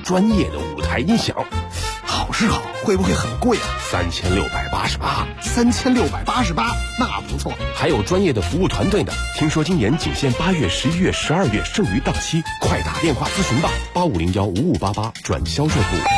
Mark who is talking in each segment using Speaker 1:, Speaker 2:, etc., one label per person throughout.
Speaker 1: 专业的舞台音响。
Speaker 2: 好是好，会不会很贵啊
Speaker 1: ？3688。
Speaker 2: 3688，那不错。
Speaker 1: 还有专业的服务团队呢。听说今年仅限8月、11月、12月，剩余档期，快打电话咨询吧，8501-5588转销售部。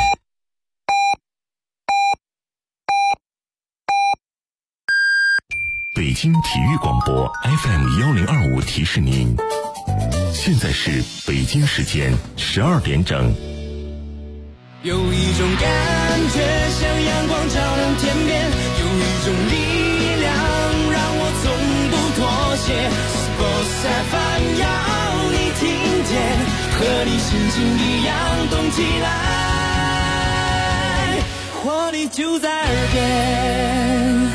Speaker 3: 北京体育广播 FM1025提示您，现在是北京时间12点整。
Speaker 4: 有一种感觉像阳光照亮天边，有一种力量让我从不妥协。Sports FM 要你听见，和你心情一样动起来，活力就在耳边。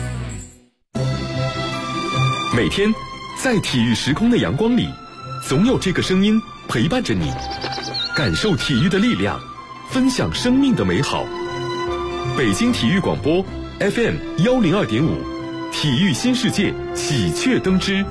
Speaker 5: 每天在体育时空的阳光里，总有这个声音陪伴着你，感受体育的力量，分享生命的美好。北京体育广播 FM102.5，体育新世界喜鹊登枝。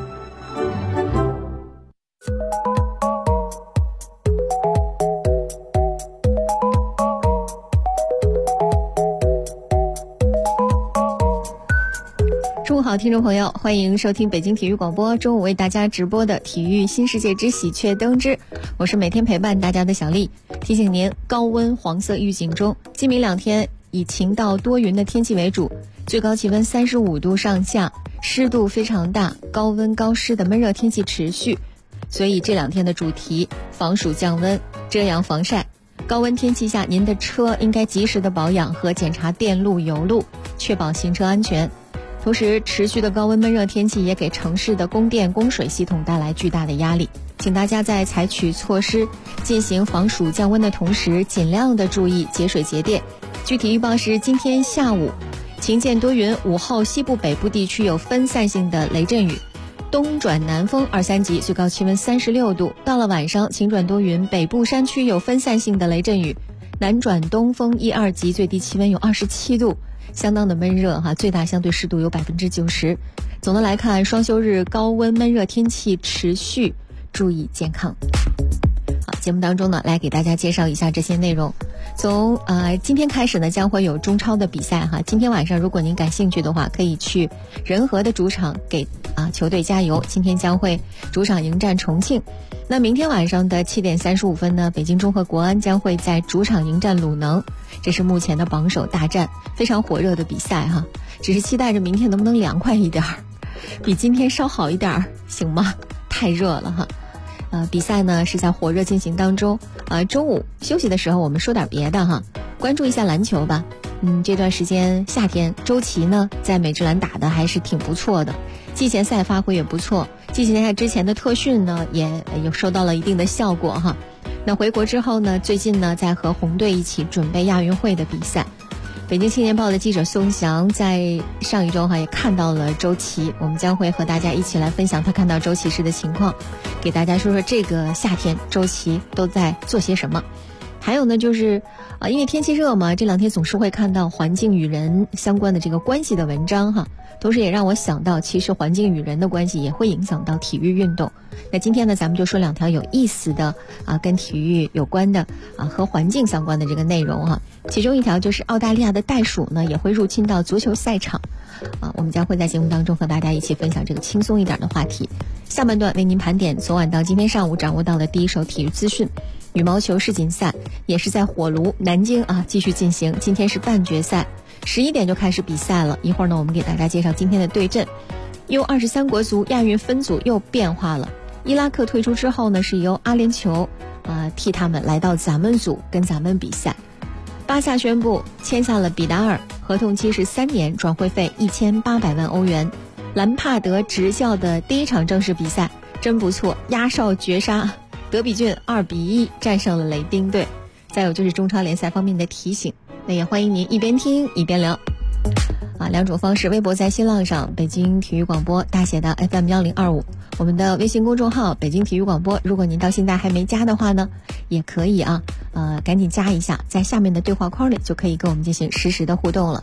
Speaker 6: 中午好，听众朋友，欢迎收听北京体育广播中午为大家直播的体育新世界之喜鹊登枝，我是每天陪伴大家的小丽。提醒您，高温黄色预警中，今明两天以晴到多云的天气为主，最高气温35度上下，湿度非常大，高温高湿的闷热天气持续。所以这两天的主题防暑降温，遮阳防晒。高温天气下，您的车应该及时的保养和检查电路油路，确保行车安全。同时，持续的高温闷热天气也给城市的供电供水系统带来巨大的压力，请大家在采取措施进行防暑降温的同时，尽量的注意节水节电。具体预报是今天下午晴见多云，午后西部北部地区有分散性的雷阵雨，东转南风2、3级，最高气温36度。到了晚上晴转多云，北部山区有分散性的雷阵雨，南转东风1、2级，最低气温有27度。相当的闷热哈，最大相对湿度有90%。总的来看，双休日高温闷热天气持续，注意健康。好，节目当中呢，来给大家介绍一下这些内容。从今天开始呢，将会有中超的比赛哈。今天晚上如果您感兴趣的话，可以去仁和的主场给球队加油。今天将会主场迎战重庆。那明天晚上的7点35分呢，北京中赫国安将会在主场迎战鲁能，这是目前的榜首大战，非常火热的比赛哈。只是期待着明天能不能凉快一点，比今天稍好一点，行吗？太热了哈。比赛呢是在火热进行当中。中午休息的时候，我们说点别的哈，关注一下篮球吧。这段时间夏天，周琦呢在美职篮打的还是挺不错的，季前赛发挥也不错，季前赛之前的特训呢也有收到了一定的效果哈。那回国之后呢，最近呢在和红队一起准备亚运会的比赛。北京青年报的记者宋翔在上一周也看到了周琦，我们将会和大家一起来分享他看到周琦时的情况，给大家说说这个夏天周琦都在做些什么。还有呢就是因为天气热嘛，这两天总是会看到环境与人相关的这个关系的文章哈，同时也让我想到，其实环境与人的关系也会影响到体育运动。那今天呢，咱们就说两条有意思的跟体育有关的和环境相关的这个内容哈。其中一条就是澳大利亚的袋鼠呢也会入侵到足球赛场我们将会在节目当中和大家一起分享这个轻松一点的话题。下半段为您盘点昨晚到今天上午掌握到的第一手体育资讯。羽毛球世锦赛也是在火炉南京继续进行，今天是半决赛，11点就开始比赛了。一会儿呢，我们给大家介绍今天的对阵。U23国足亚运分组又变化了，伊拉克退出之后呢，是由阿联酋替他们来到咱们组跟咱们比赛。巴萨宣布签下了比达尔，合同期是3年，转会费1800万欧元。兰帕德执教的第一场正式比赛真不错，压哨绝杀，德比郡2-1战胜了雷丁队。再有就是中超联赛方面的提醒，那也欢迎您一边听一边聊两种方式，微博在新浪上北京体育广播大写的 FM1025， 我们的微信公众号北京体育广播，如果您到现在还没加的话呢，也可以赶紧加一下，在下面的对话框里就可以跟我们进行实时的互动了。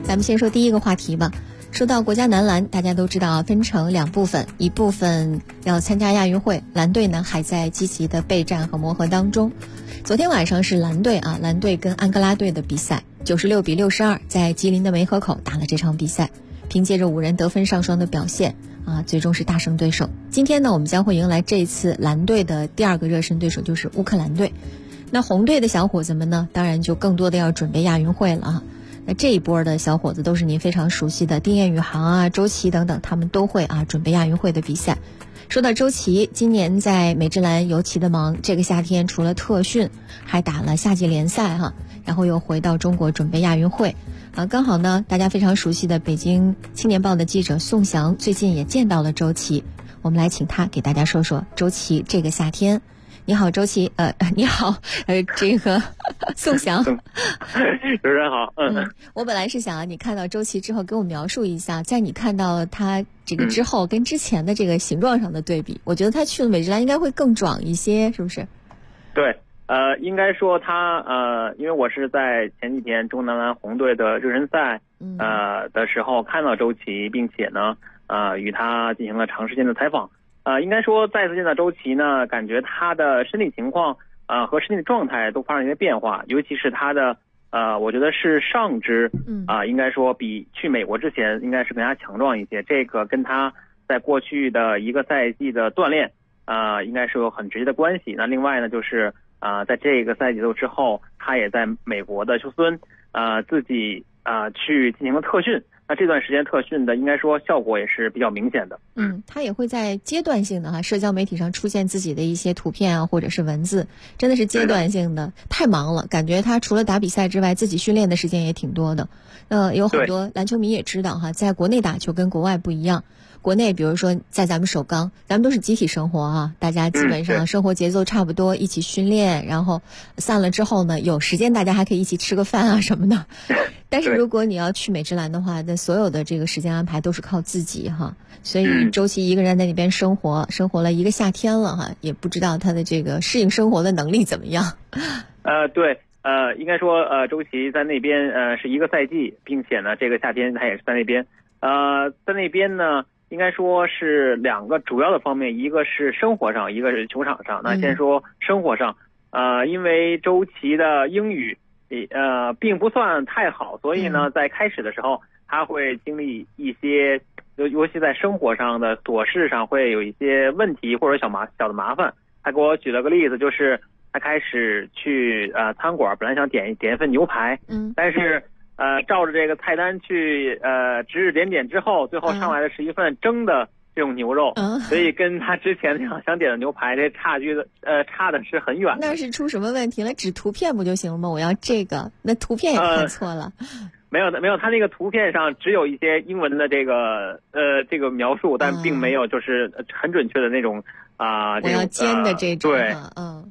Speaker 6: 咱们先说第一个话题吧。说到国家男篮，大家都知道分成2部分，一部分要参加亚运会，蓝队呢还在积极的备战和磨合当中。昨天晚上是蓝队跟安哥拉队的比赛，96比62在吉林的梅河口打了这场比赛，凭借着5人得分上双的表现最终是大胜对手。今天呢，我们将会迎来这一次蓝队的第2个热身对手，就是乌克兰队。那红队的小伙子们呢，当然就更多的要准备亚运会了那这一波的小伙子都是您非常熟悉的丁彦雨航周琦等等，他们都会准备亚运会的比赛。说到周琦，今年在美职篮尤其的忙，这个夏天除了特训，还打了夏季联赛然后又回到中国准备亚运会刚好呢，大家非常熟悉的北京青年报的记者宋翔最近也见到了周琦，我们来请他给大家说说周琦这个夏天。你好，周琦，你好，这个宋翔，
Speaker 7: 主持人好，
Speaker 6: 我本来是想你看到周琦之后给我描述一下，在你看到他这个之后跟之前的这个形状上的对比，我觉得他去了美职篮应该会更壮一些，是不是？
Speaker 7: 对，应该说他因为我是在前几天中男篮红队的热身赛的时候看到周琦，并且呢与他进行了长时间的采访。应该说再次见到周琦呢，感觉他的身体情况和身体状态都发生一些变化，尤其是他的我觉得是上肢应该说比去美国之前应该是更加强壮一些，这个跟他在过去的1个赛季的锻炼应该是有很直接的关系。那另外呢，就是在这个赛季之后，他也在美国的休斯敦自己去进行了特训。那这段时间特训的应该说效果也是比较明显的。
Speaker 6: 他也会在阶段性的社交媒体上出现自己的一些图片或者是文字，真的是阶段性的。太忙了，感觉他除了打比赛之外，自己训练的时间也挺多的。有很多篮球迷也知道在国内打球跟国外不一样。国内比如说在咱们首钢，咱们都是集体生活大家基本上生活节奏差不多，一起训练，然后散了之后呢，有时间大家还可以一起吃个饭什么的。但是如果你要去美职篮的话，那所有的这个时间安排都是靠自己所以周琦一个人在那边生活了1个夏天了也不知道他的这个适应生活的能力怎么样。
Speaker 7: 对，应该说周琦在那边是1个赛季，并且呢这个夏天他也是在那边在那边呢应该说是2个主要的方面，一个是生活上，一个是球场上。那先说生活上因为周琦的英语并不算太好，所以呢在开始的时候他会经历一些尤其在生活上的琐事上会有一些问题或者小的麻烦。他给我举了个例子，就是他开始去餐馆，本来想点一份牛排但是照着这个菜单去指指点点之后，最后上来的是一份蒸的这种牛肉所以跟他之前想点的牛排这差的是很远的。
Speaker 6: 那是出什么问题了？指图片不就行了吗？我要这个，那图片也看错了。
Speaker 7: 没有，他那个图片上只有一些英文的这个描述，但并没有就是很准确的那种
Speaker 6: 我要煎的这种
Speaker 7: 对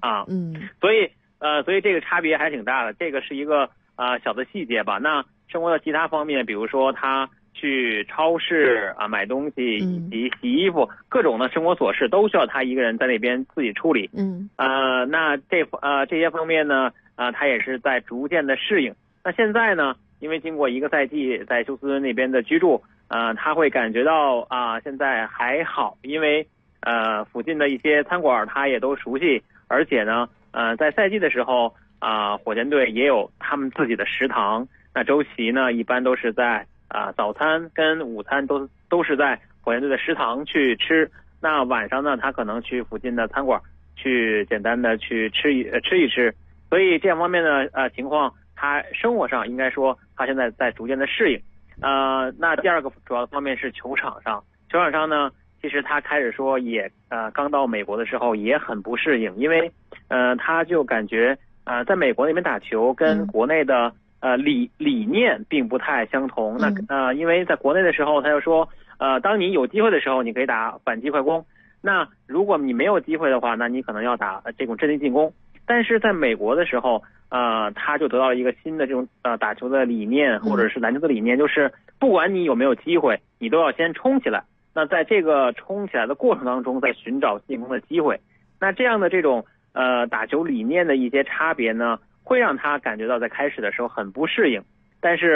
Speaker 7: 所以这个差别还挺大的。这个是一个小的细节吧。那生活的其他方面，比如说他去超市买东西以及洗衣服，各种的生活琐事都需要他一个人在那边自己处理那这些方面呢他也是在逐渐的适应。那现在呢，因为经过1个赛季在休斯敦那边的居住他会感觉到现在还好，因为附近的一些餐馆他也都熟悉，而且呢在赛季的时候火箭队也有他们自己的食堂。那周琦呢一般都是在早餐跟午餐都是在火箭队的食堂去吃。那晚上呢他可能去附近的餐馆去简单的去吃一吃。所以这样方面的情况，他生活上应该说他现在在逐渐的适应。那第2个主要的方面是球场上呢，其实他开始说也刚到美国的时候也很不适应，因为他就感觉在美国那边打球跟国内的理念并不太相同。那因为在国内的时候他就说当你有机会的时候你可以打反击快攻，那如果你没有机会的话，那你可能要打这种阵地进攻。但是在美国的时候他就得到了一个新的这种打球的理念，或者是篮球的理念，就是不管你有没有机会，你都要先冲起来。那在这个冲起来的过程当中，再寻找进攻的机会。那这样的这种打球理念的一些差别呢，会让他感觉到在开始的时候很不适应。但是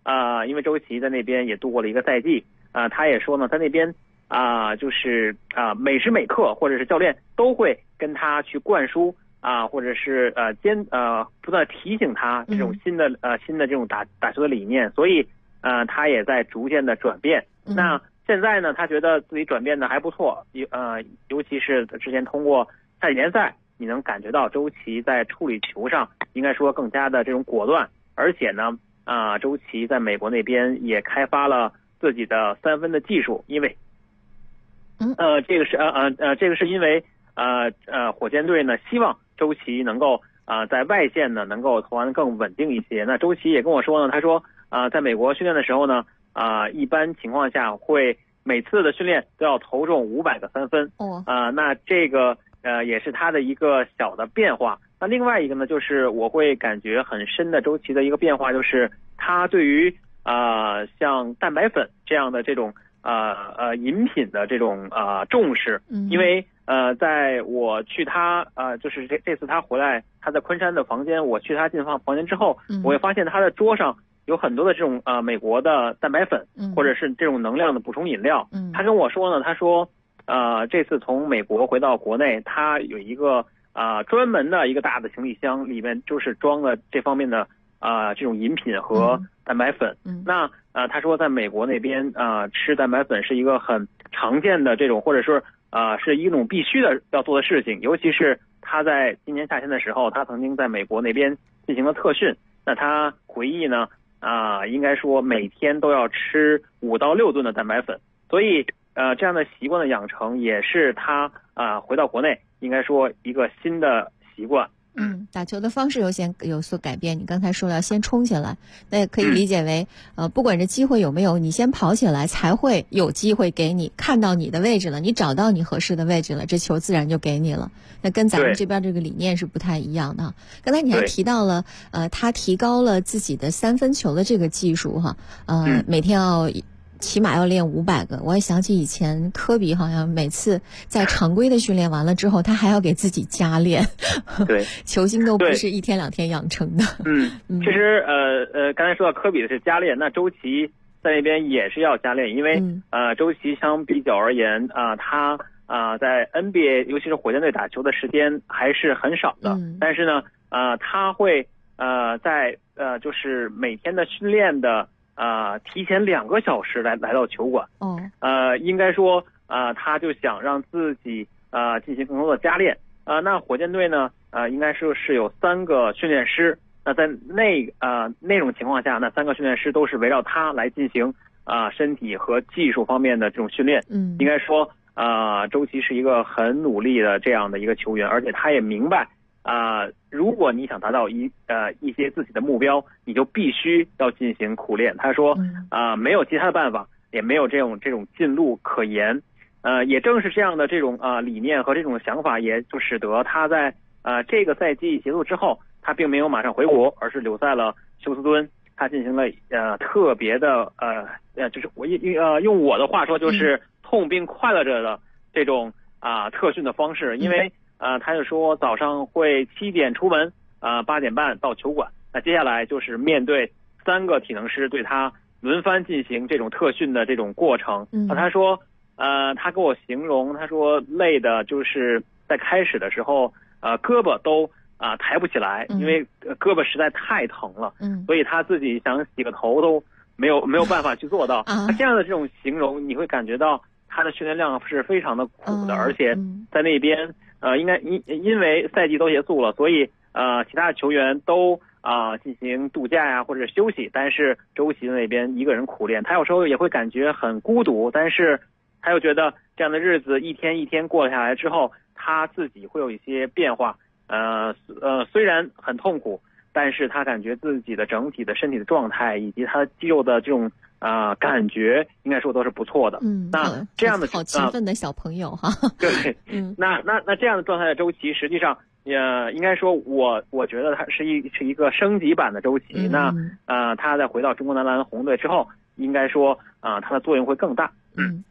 Speaker 7: 因为周琦在那边也度过了一个赛季，他也说呢，在那边就是每时每刻或者是教练都会跟他去灌输或者是不断提醒他这种新的这种打球的理念，所以他也在逐渐的转变。那现在呢，他觉得自己转变的还不错，尤其是之前通过赛季联赛，你能感觉到周琦在处理球上应该说更加的这种果断，而且呢，周琦在美国那边也开发了自己的3分的技术，因为，这个是因为火箭队呢希望周琦能够在外线呢能够投篮更稳定一些。那周琦也跟我说呢，他说在美国训练的时候呢，一般情况下会每次的训练都要投中500个3分。那这个也是他的一个小的变化。那另外一个呢，就是我会感觉很深的周琦的一个变化，就是他对于像蛋白粉这样的这种饮品的这种重视。因为在我去他就是这次他回来，他在昆山的房间，我去他进房间之后，我会发现他的桌上有很多的这种美国的蛋白粉，或者是这种能量的补充饮料。他跟我说呢，他说这次从美国回到国内，他有一个专门的一个大的行李箱，里面就是装了这方面的这种饮品和蛋白粉。那他说在美国那边吃蛋白粉是一个很常见的这种，或者说是一种必须的要做的事情。尤其是他在今年夏天的时候，他曾经在美国那边进行了特训。那他回忆呢，应该说每天都要吃5到6顿的蛋白粉。所以这样的习惯的养成也是他回到国内应该说一个新的习惯。
Speaker 6: 打球的方式有所改变。你刚才说了先冲起来，那也可以理解为不管这机会有没有，你先跑起来才会有机会给你看到你的位置了，你找到你合适的位置了，这球自然就给你了。那跟咱们这边这个理念是不太一样的。刚才你还提到了他提高了自己的3分球的这个技术每天起码要练500个。我也想起以前科比好像每次在常规的训练完了之后，他还要给自己加练。
Speaker 7: 对，
Speaker 6: 球星都不是一天2天养成的。
Speaker 7: 其实刚才说到科比的是加练，那周琦在那边也是要加练，因为周琦相比较而言他在 NBA 尤其是火箭队打球的时间还是很少的。但是呢他会在就是每天的训练的提前2个小时来到球馆。应该说他就想让自己进行更多的加练。那火箭队呢应该说是有3个训练师。那在那种情况下，那3个训练师都是围绕他来进行身体和技术方面的这种训练。应该说周琦是一个很努力的这样的一个球员，而且他也明白如果你想达到一些自己的目标，你就必须要进行苦练。他说没有其他的办法，也没有这种近路可言。也正是这样的这种理念和这种想法，也就使得他在这个赛季结束之后，他并没有马上回国，而是留在了休斯敦。他进行了特别的就是我用我的话说，就是痛并快乐着的这种特训的方式。因为他就说早上会7点出门，8点半到球馆。那接下来就是面对3个体能师对他轮番进行这种特训的这种过程。他说他跟我形容，他说累的就是在开始的时候胳膊都抬不起来，因为胳膊实在太疼了。所以他自己想洗个头都没有办法去做到。这样的这种形容，你会感觉到他的训练量是非常的苦的。而且在那边应该因为赛季都结束了，所以其他的球员都进行度假呀或者休息，但是周琦那边一个人苦练，他有时候也会感觉很孤独，但是他又觉得这样的日子一天一天过下来之后，他自己会有一些变化。虽然很痛苦，但是他感觉自己的整体的身体的状态以及他肌肉的这种感觉，应该说都是不错的。那这样的
Speaker 6: 好勤奋的小朋友哈。
Speaker 7: 对，那这样的状态的周琦，实际上应该说我觉得他是一个升级版的周琦。那他在回到中国男篮红队之后，应该说他的作用会更大。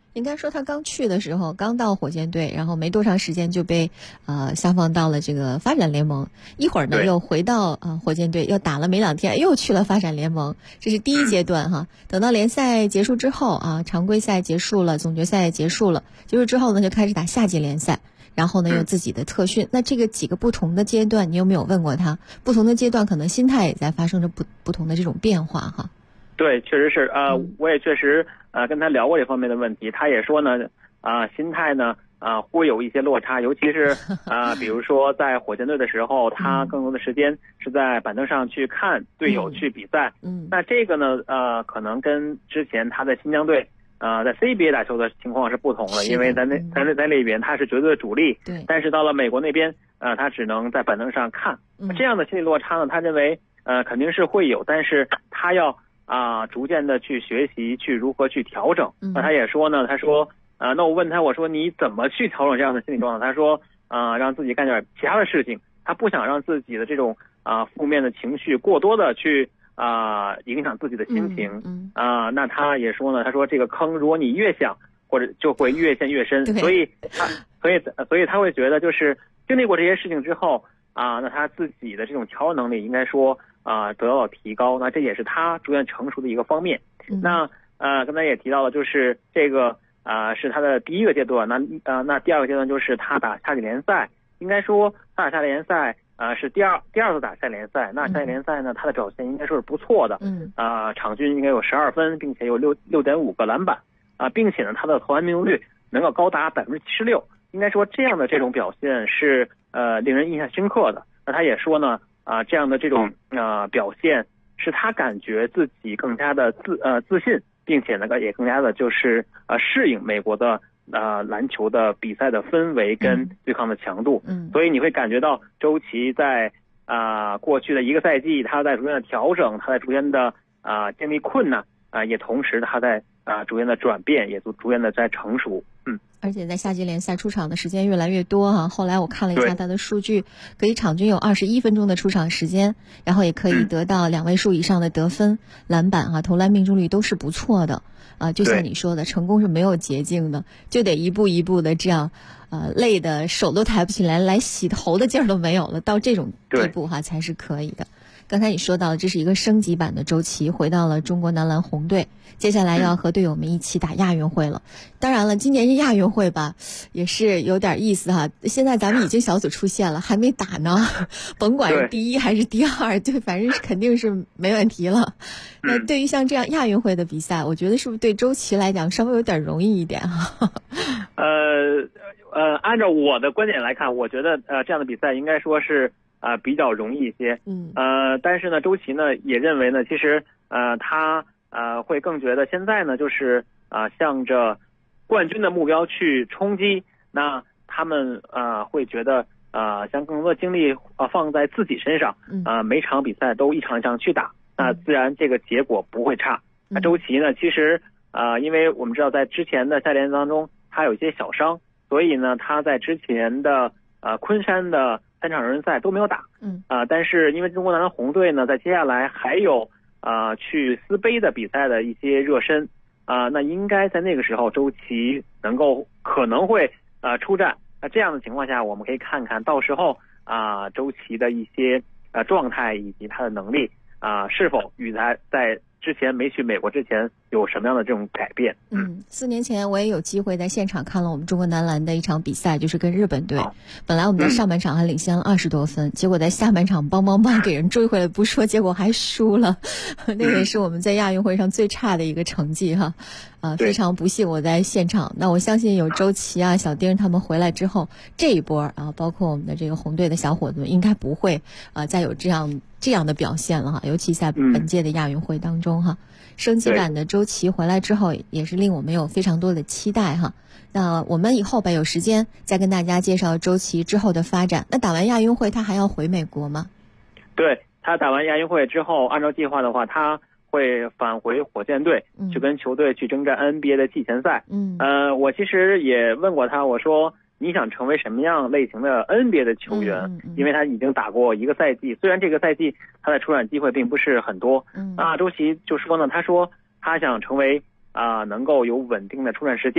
Speaker 6: 应该说他刚去的时候，刚到火箭队，然后没多长时间就被下放到了这个发展联盟，一会儿呢又回到火箭队，又打了没2天，又去了发展联盟，这是第一阶段哈。等到联赛结束之后常规赛结束了，总决赛也结束了，结束之后呢就开始打夏季联赛，然后呢有自己的特训。那这个几个不同的阶段，你有没有问过他？不同的阶段可能心态也在发生着不同的这种变化哈。
Speaker 7: 对，确实是我也确实跟他聊过这方面的问题，他也说呢心态呢会有一些落差，尤其是比如说在火箭队的时候，他更多的时间是在板凳上去看队友去比赛。那这个呢可能跟之前他在新疆队在 CBA 打球的情况是不同的，因为在那边他是绝对的主力，
Speaker 6: 对，
Speaker 7: 但是到了美国那边他只能在板凳上看。这样的心理落差呢，他认为肯定是会有，但是他要逐渐的去学习，去如何去调整。那他也说呢，他说那我问他，我说你怎么去调整这样的心理状态？他说让自己干点其他的事情，他不想让自己的这种负面的情绪过多的去影响自己的心情。那他也说呢，他说这个坑如果你越想，或者就会越陷越深，所以他会觉得就是经历过这些事情之后那他自己的这种调整能力应该说得到了提高，那这也是他逐渐成熟的一个方面。那刚才也提到了，就是这个是他的第一个阶段。那第二个阶段就是他打夏季联赛，应该说他打夏季联赛是第二次打夏季联赛。那夏季联赛呢，他的表现应该说是不错的。场均应该有12分，并且有6.5个篮板并且呢他的投篮命中率能够高达76%。应该说这样的这种表现是令人印象深刻的。那他也说呢这样的这种表现是他感觉自己更加的自信，并且呢也更加的就是适应美国的篮球的比赛的氛围跟对抗的强度。所以你会感觉到周琦在过去的一个赛季，他在逐渐的调整，他在逐渐的经历困难也同时他在逐渐的转变，也逐渐的在成熟。
Speaker 6: 而且在夏季联赛出场的时间越来越多后来我看了一下他的数据，可以场均有21分钟的出场时间，然后也可以得到2位数以上的得分、篮板投篮命中率都是不错的就像你说的，成功是没有捷径的，就得一步一步的这样累的手都抬不起来，来洗头的劲儿都没有了，到这种地步才是可以的。刚才你说到这是一个升级版的周琦，回到了中国男篮红队，接下来要和队友们一起打亚运会了。当然了，今年是亚运会吧，也是有点意思现在咱们已经小组出线了，还没打呢，甭管是第1还是第2，对，反正肯定是没问题了。那对于像这样亚运会的比赛，我觉得是不是对周琦来讲稍微有点容易一点
Speaker 7: 按照我的观点来看，我觉得这样的比赛应该说是比较容易一些。但是呢，周琦呢也认为呢，其实他会更觉得现在呢就是向着冠军的目标去冲击。那他们会觉得将更多的精力放在自己身上，每场比赛都一场一场去打，那自然这个结果不会差。那周琦呢，其实因为我们知道在之前的赛联当中他有一些小伤，所以呢他在之前的昆山的3场人赛都没有打。但是因为中国男篮红队呢在接下来还有去斯杯的比赛的一些热身那应该在那个时候周琦可能会出战。那这样的情况下，我们可以看看到时候周琦的一些状态以及他的能力是否与他在之前没去美国之前有什么样的这种改变。
Speaker 6: 4年前我也有机会在现场看了我们中国男篮的一场比赛，就是跟日本队。本来我们在上半场还领先了20多分，结果在下半场邦给人追回来不说，结果还输了。那也是我们在亚运会上最差的一个成绩非常不幸我在现场。那我相信有周琦小丁他们回来之后，这一波包括我们的这个红队的小伙子们应该不会再有这样的表现了尤其在本届的亚运会当中升级版的周琦回来之后，也是令我们有非常多的期待那我们以后有时间再跟大家介绍周琦之后的发展。那打完亚运会他还要回美国吗？
Speaker 7: 对，他打完亚运会之后，按照计划的话，他会返回火箭队去跟球队去征战 NBA 的季前赛。我其实也问过他，我说你想成为什么样类型的 NBA 的球员？因为他已经打过一个赛季，虽然这个赛季他的出场机会并不是很多。周琦就说呢，他说他想成为能够有稳定的出场时间，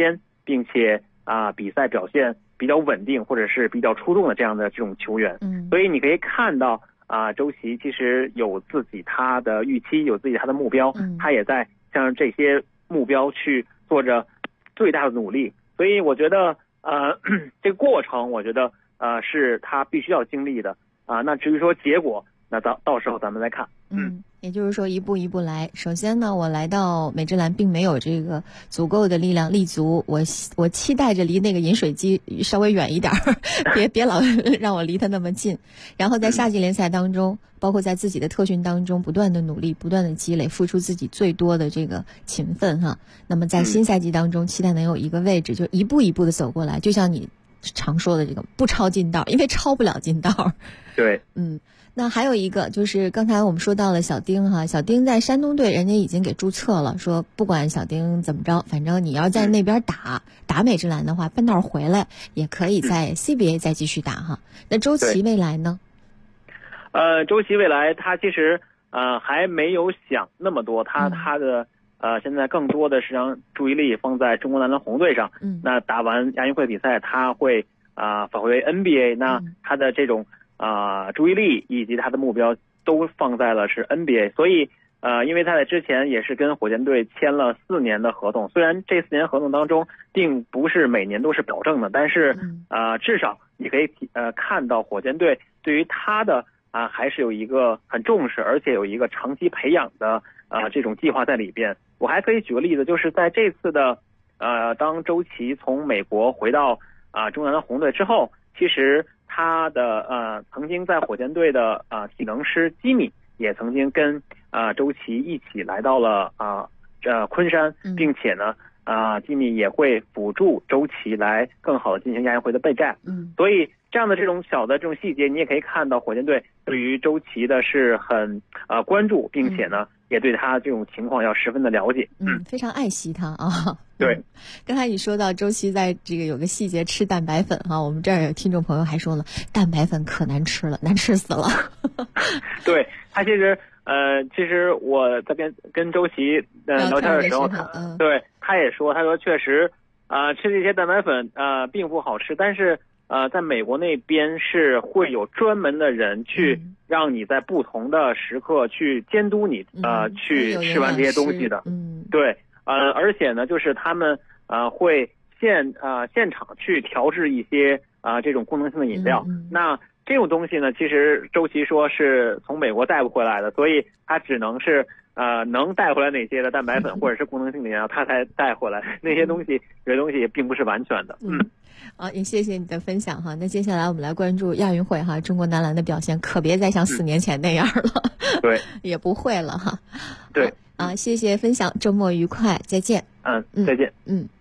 Speaker 7: 并且比赛表现比较稳定或者是比较出众的这样的这种球员。所以你可以看到周琦其实有自己他的预期，有自己他的目标，他也在向这些目标去做着最大的努力。所以我觉得这个过程我觉得是他必须要经历的那至于说结果，那到时候咱们再看。
Speaker 6: 也就是说一步一步来。首先呢，我来到美职篮并没有这个足够的力量立足，我期待着离那个饮水机稍微远一点别老让我离它那么近。然后在夏季联赛当中，包括在自己的特训当中不断的努力，不断的积累，付出自己最多的这个勤奋哈。那么在新赛季当中，期待能有一个位置，就一步一步的走过来，就像你常说的这个不抄近道，因为抄不了近道。
Speaker 7: 对，
Speaker 6: 那还有一个就是刚才我们说到了小丁哈，小丁在山东队人家已经给注册了，说不管小丁怎么着，反正你要在那边打美职篮的话，半道回来也可以在 CBA 再继续打哈。那周琦未来呢？
Speaker 7: 周琦未来他其实还没有想那么多，他的现在更多的是让注意力放在中国男篮红队上。那打完亚运会比赛，他会返回 NBA， 那他的这种注意力以及他的目标都放在了是 NBA。 所以因为他在之前也是跟火箭队签了4年的合同，虽然这4年合同当中并不是每年都是保证的，但是至少你可以看到火箭队对于他的还是有一个很重视，而且有一个长期培养的这种计划在里边。我还可以举个例子，就是在这次的当周琦从美国回到中国男篮红队之后，其实他的曾经在火箭队的体能师基米也曾经跟周琦一起来到了昆山，并且呢基米也会辅助周琦来更好的进行亚运会的备战。所以这样的这种小的这种细节，你也可以看到火箭队对于周琦的是很关注，并且呢也对他这种情况要十分的了解。
Speaker 6: 非常爱惜他啊。
Speaker 7: 对，
Speaker 6: 刚才你说到周琦在这个有个细节吃蛋白粉哈，我们这儿有听众朋友还说了，蛋白粉可难吃了，难吃死了。
Speaker 7: 对，他其实我在跟周琦聊天的时候，对他也说，他说确实吃这些蛋白粉并不好吃，但是在美国那边是会有专门的人去让你在不同的时刻去监督你去吃完这些东西的。对，而且呢就是他们会现场去调制一些这种功能性的饮料。那这种东西呢，其实周琦说是从美国带不回来的，所以他只能是能带回来哪些的蛋白粉或者是功能性的饮料，他才带回来。那些东西这些东西也并不是完全的。
Speaker 6: 好，也谢谢你的分享哈。那接下来我们来关注亚运会哈，中国男篮的表现可别再像4年前那样了。
Speaker 7: 对，
Speaker 6: 也不会了哈。
Speaker 7: 对
Speaker 6: 谢谢分享，周末愉快，再见。
Speaker 7: 再见。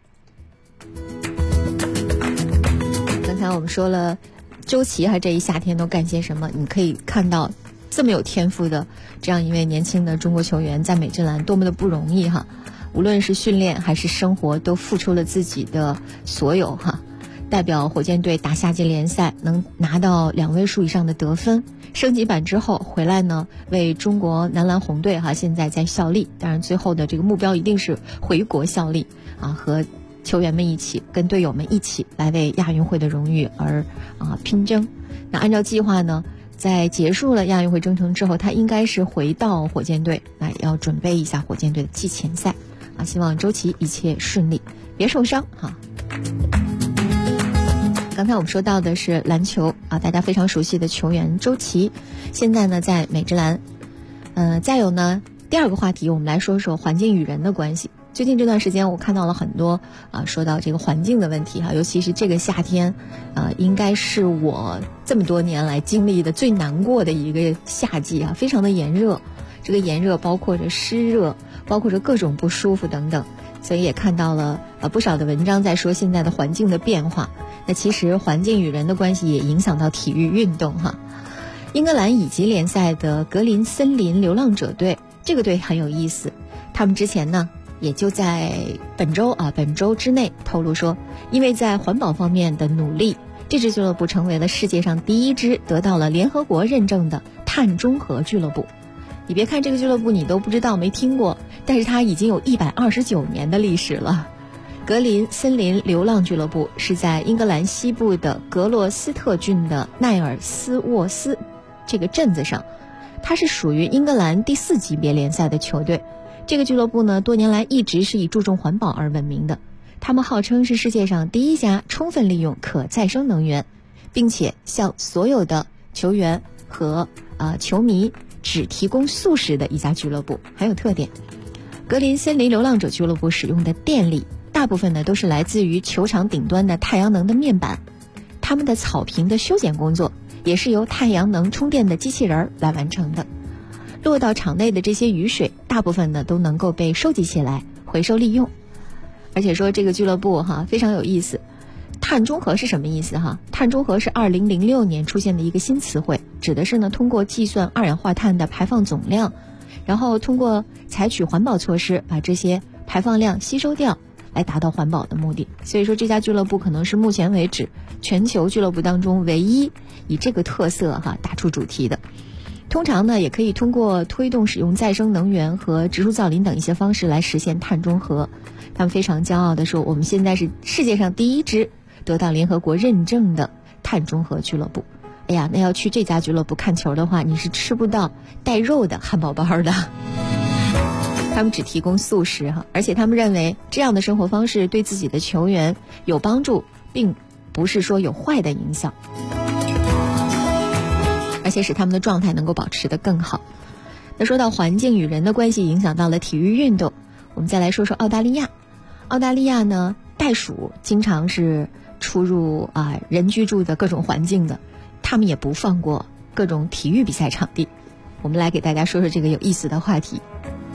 Speaker 6: 刚才我们说了周琦这一夏天都干些什么，你可以看到这么有天赋的这样一位年轻的中国球员在美职篮多么的不容易哈，无论是训练还是生活都付出了自己的所有哈。代表火箭队打夏季联赛能拿到2位数以上的得分，升级版之后回来呢，为中国男篮红队现在在效力，当然最后的这个目标一定是回国效力和球员们一起跟队友们一起来为亚运会的荣誉而拼争。那按照计划呢，在结束了亚运会征程之后，他应该是回到火箭队，要准备一下火箭队的季前赛希望周琦一切顺利，别受伤刚才我们说到的是篮球大家非常熟悉的球员周琦，现在呢在美职篮。再有呢，第二个话题我们来说说环境与人的关系。最近这段时间我看到了很多说到这个环境的问题尤其是这个夏天应该是我这么多年来经历的最难过的一个夏季非常的炎热，这个炎热包括着湿热，包括着各种不舒服等等，所以也看到了不少的文章在说现在的环境的变化。那其实环境与人的关系也影响到体育运动英格兰乙级联赛的格林森林流浪者队，这个队很有意思，他们之前呢也就在本周之内透露说，因为在环保方面的努力，这支俱乐部成为了世界上第1支得到了联合国认证的碳中和俱乐部。你别看这个俱乐部你都不知道没听过，但是它已经有129年的历史了。 格林森林流浪俱乐部是在英格兰西部的格洛斯特郡的奈尔斯沃斯这个镇子上，它是属于英格兰第4级别联赛的球队。这个俱乐部呢，多年来一直是以注重环保而闻名的。他们号称是世界上第一家充分利用可再生能源，并且向所有的球员和球迷只提供素食的一家俱乐部。很有特点。格林森林流浪者俱乐部使用的电力大部分呢都是来自于球场顶端的太阳能的面板，他们的草坪的修剪工作也是由太阳能充电的机器人来完成的。落到场内的这些雨水大部分呢都能够被收集起来回收利用。而且说这个俱乐部非常有意思。碳中和是什么意思碳中和是2006年出现的一个新词汇，指的是呢通过计算二氧化碳的排放总量，然后通过采取环保措施把这些排放量吸收掉，来达到环保的目的。所以说这家俱乐部可能是目前为止全球俱乐部当中唯一以这个特色打出主题的。通常呢也可以通过推动使用再生能源和植树造林等一些方式来实现碳中和。他们非常骄傲地说，我们现在是世界上第一支得到联合国认证的碳中和俱乐部。哎呀，那要去这家俱乐部看球的话，你是吃不到带肉的汉堡包的。他们只提供素食而且他们认为这样的生活方式对自己的球员有帮助，并不是说有坏的影响，而且使他们的状态能够保持得更好。那说到环境与人的关系影响到了体育运动，我们再来说说澳大利亚。澳大利亚呢，袋鼠经常是出入人居住的各种环境的，他们也不放过各种体育比赛场地。我们来给大家说说这个有意思的话题。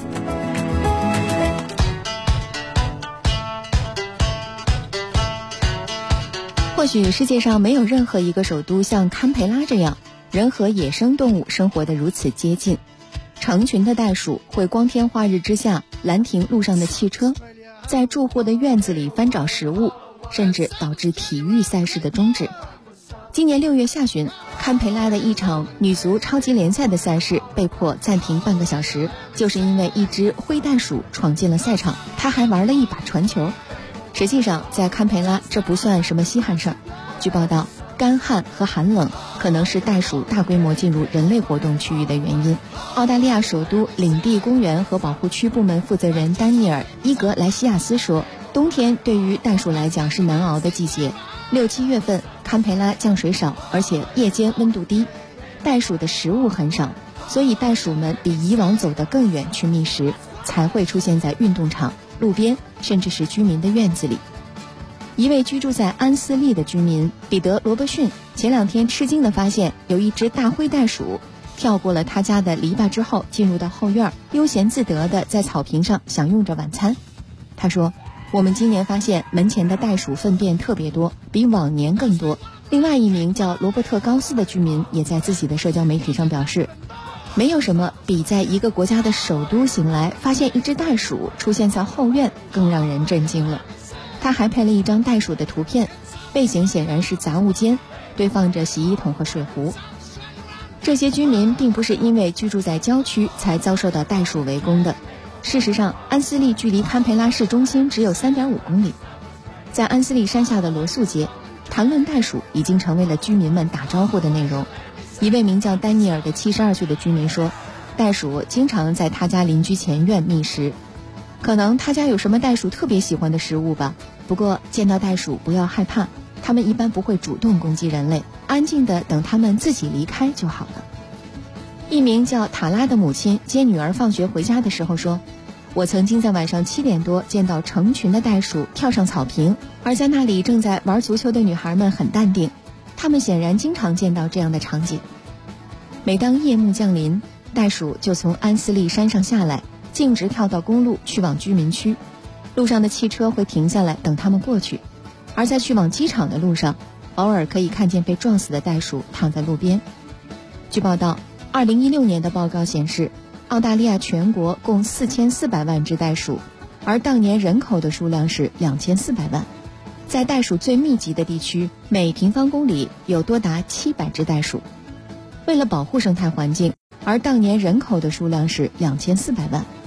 Speaker 6: 或许世界上没有任何一个首都像堪培拉这样，人和野生动物生活得如此接近。成群的袋鼠会光天化日之下拦停路上的汽车，在住户的院子里翻找食物，甚至导致体育赛事的终止。今年6月下旬，堪培拉的一场女足超级联赛的赛事被迫暂停半个小时，就是因为一只灰袋鼠闯进了赛场，它还玩了一把传球。实际上在堪培拉这不算什么稀罕事儿。据报道，干旱和寒冷可能是袋鼠大规模进入人类活动区域的原因。澳大利亚首都领地公园和保护区部门负责人丹尼尔·伊格莱西亚斯说，冬天对于袋鼠来讲是难熬的季节。6、7月份堪培拉降水少，而且夜间温度低，袋鼠的食物很少，所以袋鼠们比以往走得更远去觅食，才会出现在运动场、路边，甚至是居民的院子里。一位居住在安斯利的居民彼得·罗伯逊前2天吃惊地发现，有一只大灰袋鼠跳过了他家的篱笆之后，进入到后院，悠闲自得地在草坪上享用着晚餐。他说，我们今年发现门前的袋鼠粪便特别多，比往年更多。另外一名叫罗伯特·高斯的居民也在自己的社交媒体上表示，没有什么比在一个国家的首都醒来发现一只袋鼠出现在后院更让人震惊了。他还配了一张袋鼠的图片，背景显然是杂物间，堆放着洗衣桶和水壶。这些居民并不是因为居住在郊区才遭受到袋鼠围攻的。事实上，安斯利距离堪培拉市中心只有3.5公里。在安斯利山下的罗素街，谈论袋鼠已经成为了居民们打招呼的内容。一位名叫丹尼尔的72岁的居民说，袋鼠经常在他家邻居前院觅食，可能他家有什么袋鼠特别喜欢的食物吧。不过见到袋鼠不要害怕，它们一般不会主动攻击人类，安静地等它们自己离开就好了。一名叫塔拉的母亲接女儿放学回家的时候说，我曾经在晚上7点多见到成群的袋鼠跳上草坪，而在那里正在玩足球的女孩们很淡定，她们显然经常见到这样的场景。每当夜幕降临，袋鼠就从安斯利山上下来，径直跳到公路去往居民区，路上的汽车会停下来等他们过去。而在去往机场的路上，偶尔可以看见被撞死的袋鼠躺在路边。据报道，2016年的报告显示，澳大利亚全国共4400万只袋鼠，而当年人口的数量是2400万。在袋鼠最密集的地区，每平方公里有多达700只袋鼠。为了保护生态环境，而当年人口的数量是2400万。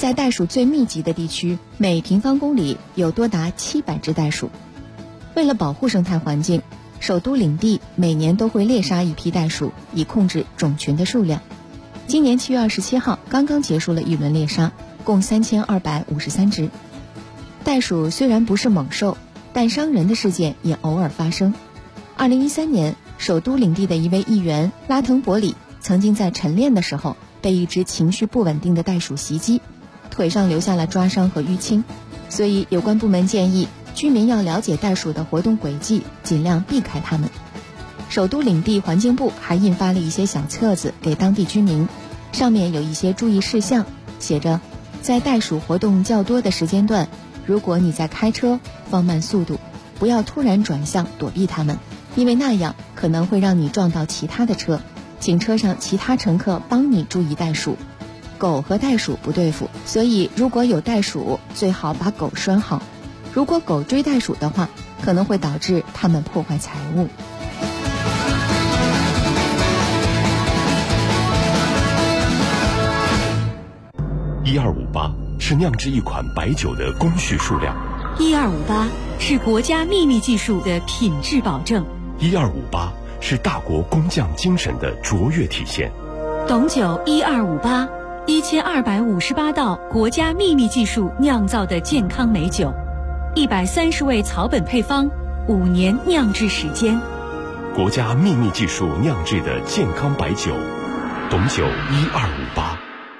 Speaker 6: 在袋鼠最密集的地区，每平方公里有多达700只袋鼠。为了保护生态环境，首都领地每年都会猎杀一批袋鼠，以控制种群的数量。今年7月27号刚刚结束了一轮猎杀，共3253只。袋鼠虽然不是猛兽，但伤人的事件也偶尔发生。2013年，首都领地的一位议员拉滕伯里曾经在晨练的时候被一只情绪不稳定的袋鼠袭击，腿上留下了抓伤和淤青。所以有关部门建议居民要了解袋鼠的活动轨迹，尽量避开它们。首都领地环境部还印发了一些小册子给当地居民，上面有一些注意事项，写着在袋鼠活动较多的时间段，如果你在开车，放慢速度，不要突然转向躲避它们，因为那样可能会让你撞到其他的车，请车上其他乘客帮你注意袋鼠。狗和袋鼠不对付，所以如果有袋鼠，最好把狗拴好。如果狗追袋鼠的话，可能会导致它们破坏财物。
Speaker 1: 1258是酿制一款白酒的工序数量
Speaker 8: ，1258是国家秘密技术的品质保证
Speaker 1: ，1258是大国工匠精神的卓越体现。
Speaker 8: 董酒1258，1258道国家秘密技术酿造的健康美酒，130味草本配方，5年酿制时间。
Speaker 1: 国家秘密技术酿制的健康白酒，董酒1258。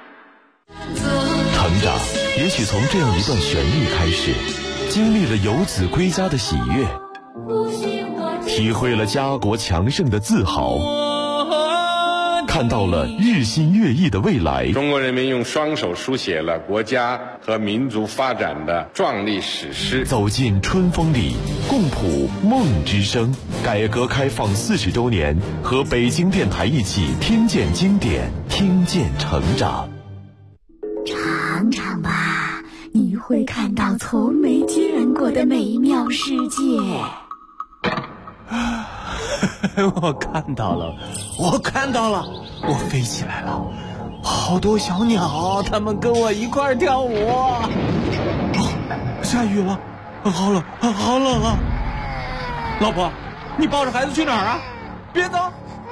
Speaker 1: 成长也许从这样一段旋律开始，经历了游子归家的喜悦，体会了家国强盛的自豪，看到了日新月异的未来。
Speaker 9: 中国人民用双手书写了国家和民族发展的壮丽史诗。
Speaker 1: 走进春风里，共谱梦之声。改革开放40周年，和北京电台一起听见经典，听见成长。
Speaker 10: 尝尝吧，你会看到从没见过的美妙世界。
Speaker 2: 我看到了，我飞起来了，好多小鸟，它们跟我一块儿跳舞。下雨了，好冷啊！老婆，你抱着孩子去哪儿啊？别走！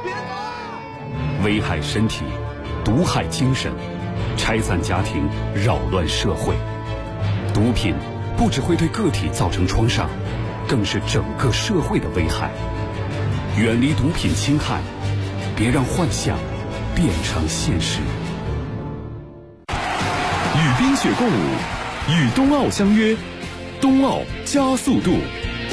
Speaker 5: 危害身体，毒害精神，拆散家庭，扰乱社会。毒品不只会对个体造成创伤，更是整个社会的危害。远离毒品侵害，别让幻想变成现实。与冰雪共舞，与冬奥相约，冬奥加速度。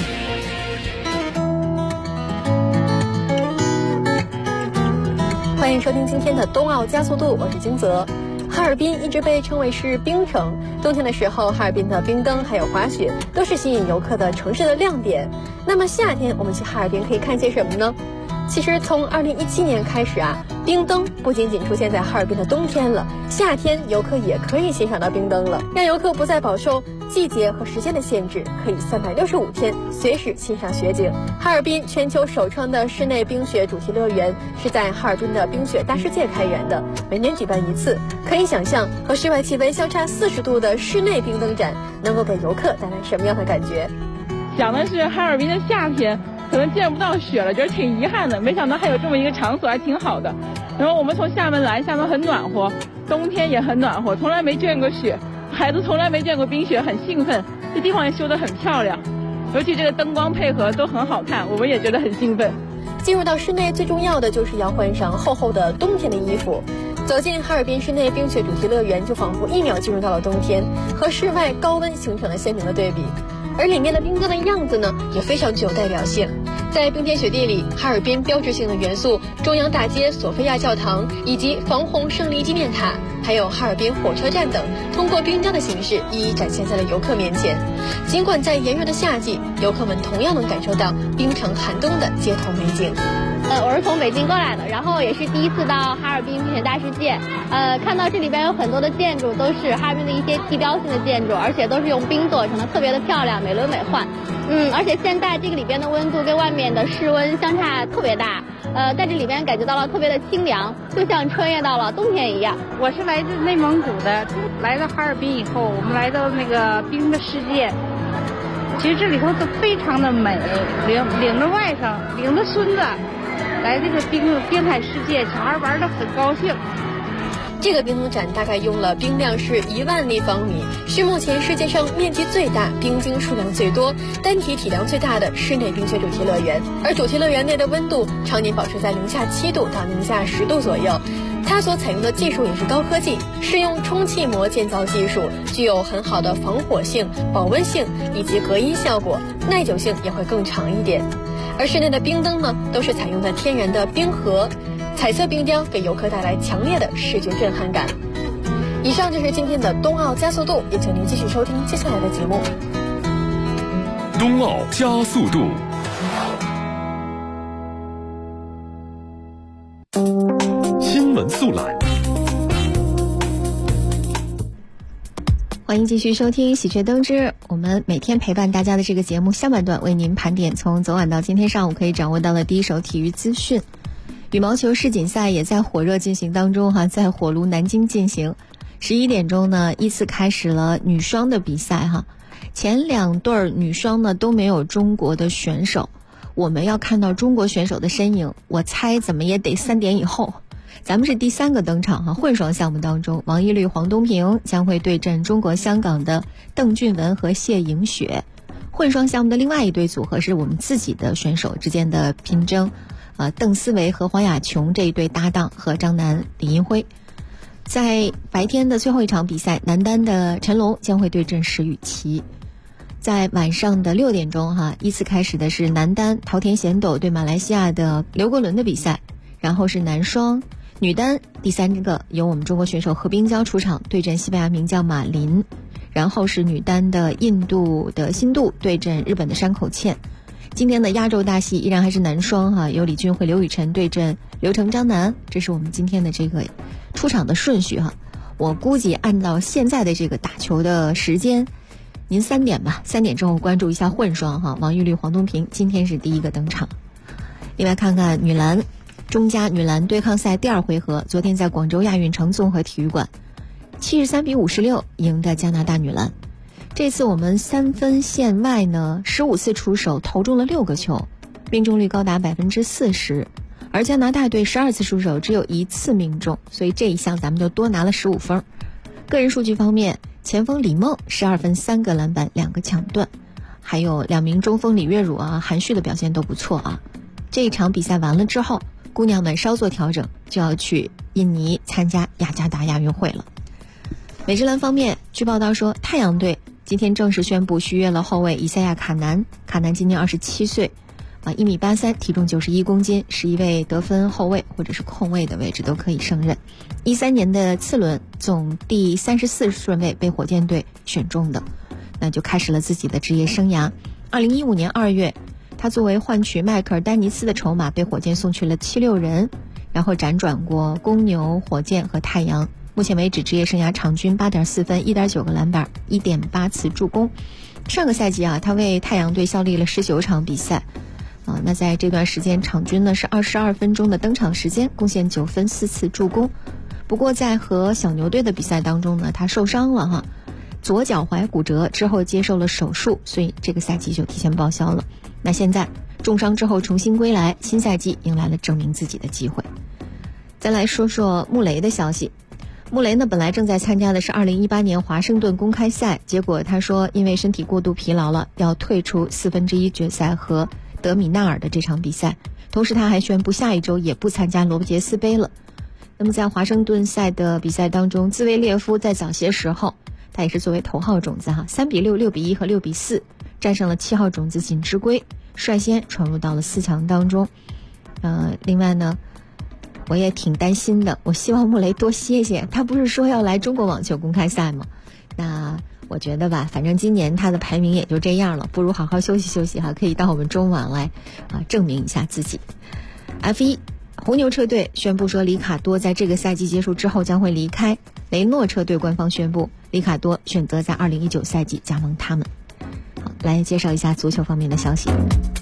Speaker 11: 欢迎收听今天的冬奥加速度，我是金泽。哈尔滨一直被称为是冰城，冬天的时候，哈尔滨的冰灯还有滑雪都是吸引游客的城市的亮点。那么夏天我们去哈尔滨可以看些什么呢？其实从2017年开始啊，冰灯不仅仅出现在哈尔滨的冬天了，夏天游客也可以欣赏到冰灯了，让游客不再饱受季节和时间的限制，可以365天随时欣赏雪景。哈尔滨全球首创的室内冰雪主题乐园是在哈尔滨的冰雪大世界开源的，每年举办一次。可以想象和室外气温相差40度的室内冰灯展能够给游客带来什么样的感觉。
Speaker 12: 想的是哈尔滨的夏天可能见不到雪了，觉得挺遗憾的，没想到还有这么一个场所，还挺好的。然后我们从厦门来，厦门很暖和，冬天也很暖和，从来没见过雪，孩子从来没见过冰雪，很兴奋。这地方也修得很漂亮，尤其这个灯光配合都很好看，我们也觉得很兴奋。
Speaker 11: 进入到室内最重要的就是要换上厚厚的冬天的衣服。走进哈尔滨室内冰雪主题乐园，就仿佛1秒进入到了冬天，和室外高温形成了鲜明的对比。而里面的冰灯的样子呢，也非常具有代表性。在冰天雪地里，哈尔滨标志性的元素中央大街、索菲亚教堂以及防洪胜利纪念塔，还有哈尔滨火车站等，通过冰雕的形式一一展现在了游客面前。尽管在炎热的夏季，游客们同样能感受到冰城寒冬的街头美景。
Speaker 13: 我是从北京过来的，然后也是第一次到哈尔滨冰雪大世界。看到这里边有很多的建筑，都是哈尔滨的一些地标性的建筑，而且都是用冰做成的，特别的漂亮，美轮美奂。而且现在这个里边的温度跟外面的室温相差特别大。 在这里边感觉到了特别的清凉，就像穿越到了冬天一样。
Speaker 14: 我是来自内蒙古的，来到哈尔滨以后，我们来到那个冰的世界。其实这里头都非常的美，领着外甥，领着孙子来这个滨海世界，小孩玩得很高兴。
Speaker 11: 这个冰桶展大概用了冰量是1万立方米，是目前世界上面积最大、冰晶数量最多、单体体量最大的室内冰雪主题乐园。而主题乐园内的温度常年保持在-7度到-10度左右。它所采用的技术也是高科技，是用充气膜建造技术，具有很好的防火性、保温性以及隔音效果，耐久性也会更长一点。而室内的冰灯呢，都是采用的天然的冰盒，彩色冰雕给游客带来强烈的视觉震撼感。以上就是今天的冬奥加速度，也请您继续收听接下来的节目。
Speaker 5: 冬奥加速度。新闻速览。
Speaker 6: 欢迎继续收听喜鹊灯之，我们每天陪伴大家的这个节目下半段为您盘点从昨晚到今天上午可以掌握到的第一手体育资讯。羽毛球世锦赛也在火热进行当中哈，在火炉南京进行。11点钟呢，依次开始了女双的比赛哈。前2对女双呢都没有中国的选手，我们要看到中国选手的身影，我猜怎么也得3点以后。咱们是第3个登场哈，混双项目当中，王懿律、黄东萍将会对阵中国香港的邓俊文和谢颖雪。混双项目的另外一对组合是我们自己的选手之间的拼争，邓思维和黄雅琼这一对搭档和张楠、李银辉。在白天的最后一场比赛，男单的陈龙将会对阵石宇奇。在晚上的6点钟哈，依次开始的是男单桃田贤斗对马来西亚的刘国伦的比赛，然后是男双。女单第3个由我们中国选手何冰娇出场对阵西班牙名将马林，然后是女单的印度的辛杜对阵日本的山口茜。今天的压轴大戏依然还是男双哈，由李俊慧、刘雨辰对阵刘成、张楠，这是我们今天的这个出场的顺序哈。我估计按照现在的这个打球的时间，您3点吧，3点之后关注一下混双哈，王懿律、黄东萍今天是第1个登场。另外看看女篮。中加女篮对抗赛第2回合，昨天在广州亚运城综合体育馆73比56赢的加拿大女篮。这次我们3分线外呢15次出手投中了6个球，命中率高达 40%， 而加拿大队12次出手只有1次命中，所以这一项咱们就多拿了15分。个人数据方面，前锋李梦12分3个篮板2个抢断，还有2名中锋李月汝韩旭的表现都不错啊。这一场比赛完了之后，姑娘们稍作调整，就要去印尼参加雅加达亚运会了。美职篮方面，据报道说，太阳队今天正式宣布续约了后卫以赛亚·卡南。卡南今年27岁，1米83，体重91公斤，是一位得分后卫或者是控卫的位置都可以胜任。13年的次轮总第34顺位被火箭队选中的，那就开始了自己的职业生涯。2015年2月。他作为换取迈克尔·丹尼斯的筹码被火箭送去了76人，然后辗转过公牛、火箭和太阳。目前为止职业生涯场均 8.4 分、1.9 个篮板、1.8次助攻。上个赛季他为太阳队效力了19场比赛那在这段时间场均呢是22分钟的登场时间，贡献9分4次助攻。不过在和小牛队的比赛当中呢，他受伤了左脚踝骨折之后接受了手术，所以这个赛季就提前报销了。那现在重伤之后重新归来，新赛季迎来了证明自己的机会。再来说说穆雷的消息。穆雷呢本来正在参加的是2018年华盛顿公开赛，结果他说因为身体过度疲劳了，要退出1/4决赛和德米纳尔的这场比赛。同时他还宣布下一周也不参加罗伯杰斯杯了。那么在华盛顿赛的比赛当中，兹维列夫在早些时候他也是作为头号种子3比6、6比1和6比4战胜了7号种子锦织圭，率先闯入到了4强当中。另外呢，我也挺担心的，我希望穆雷多歇歇，他不是说要来中国网球公开赛吗？那我觉得吧，反正今年他的排名也就这样了，不如好好休息休息可以到我们中网来证明一下自己。F1红牛车队宣布说，里卡多在这个赛季结束之后将会离开。雷诺车队官方宣布，里卡多选择在2019赛季加盟他们。好，来介绍一下足球方面的消息。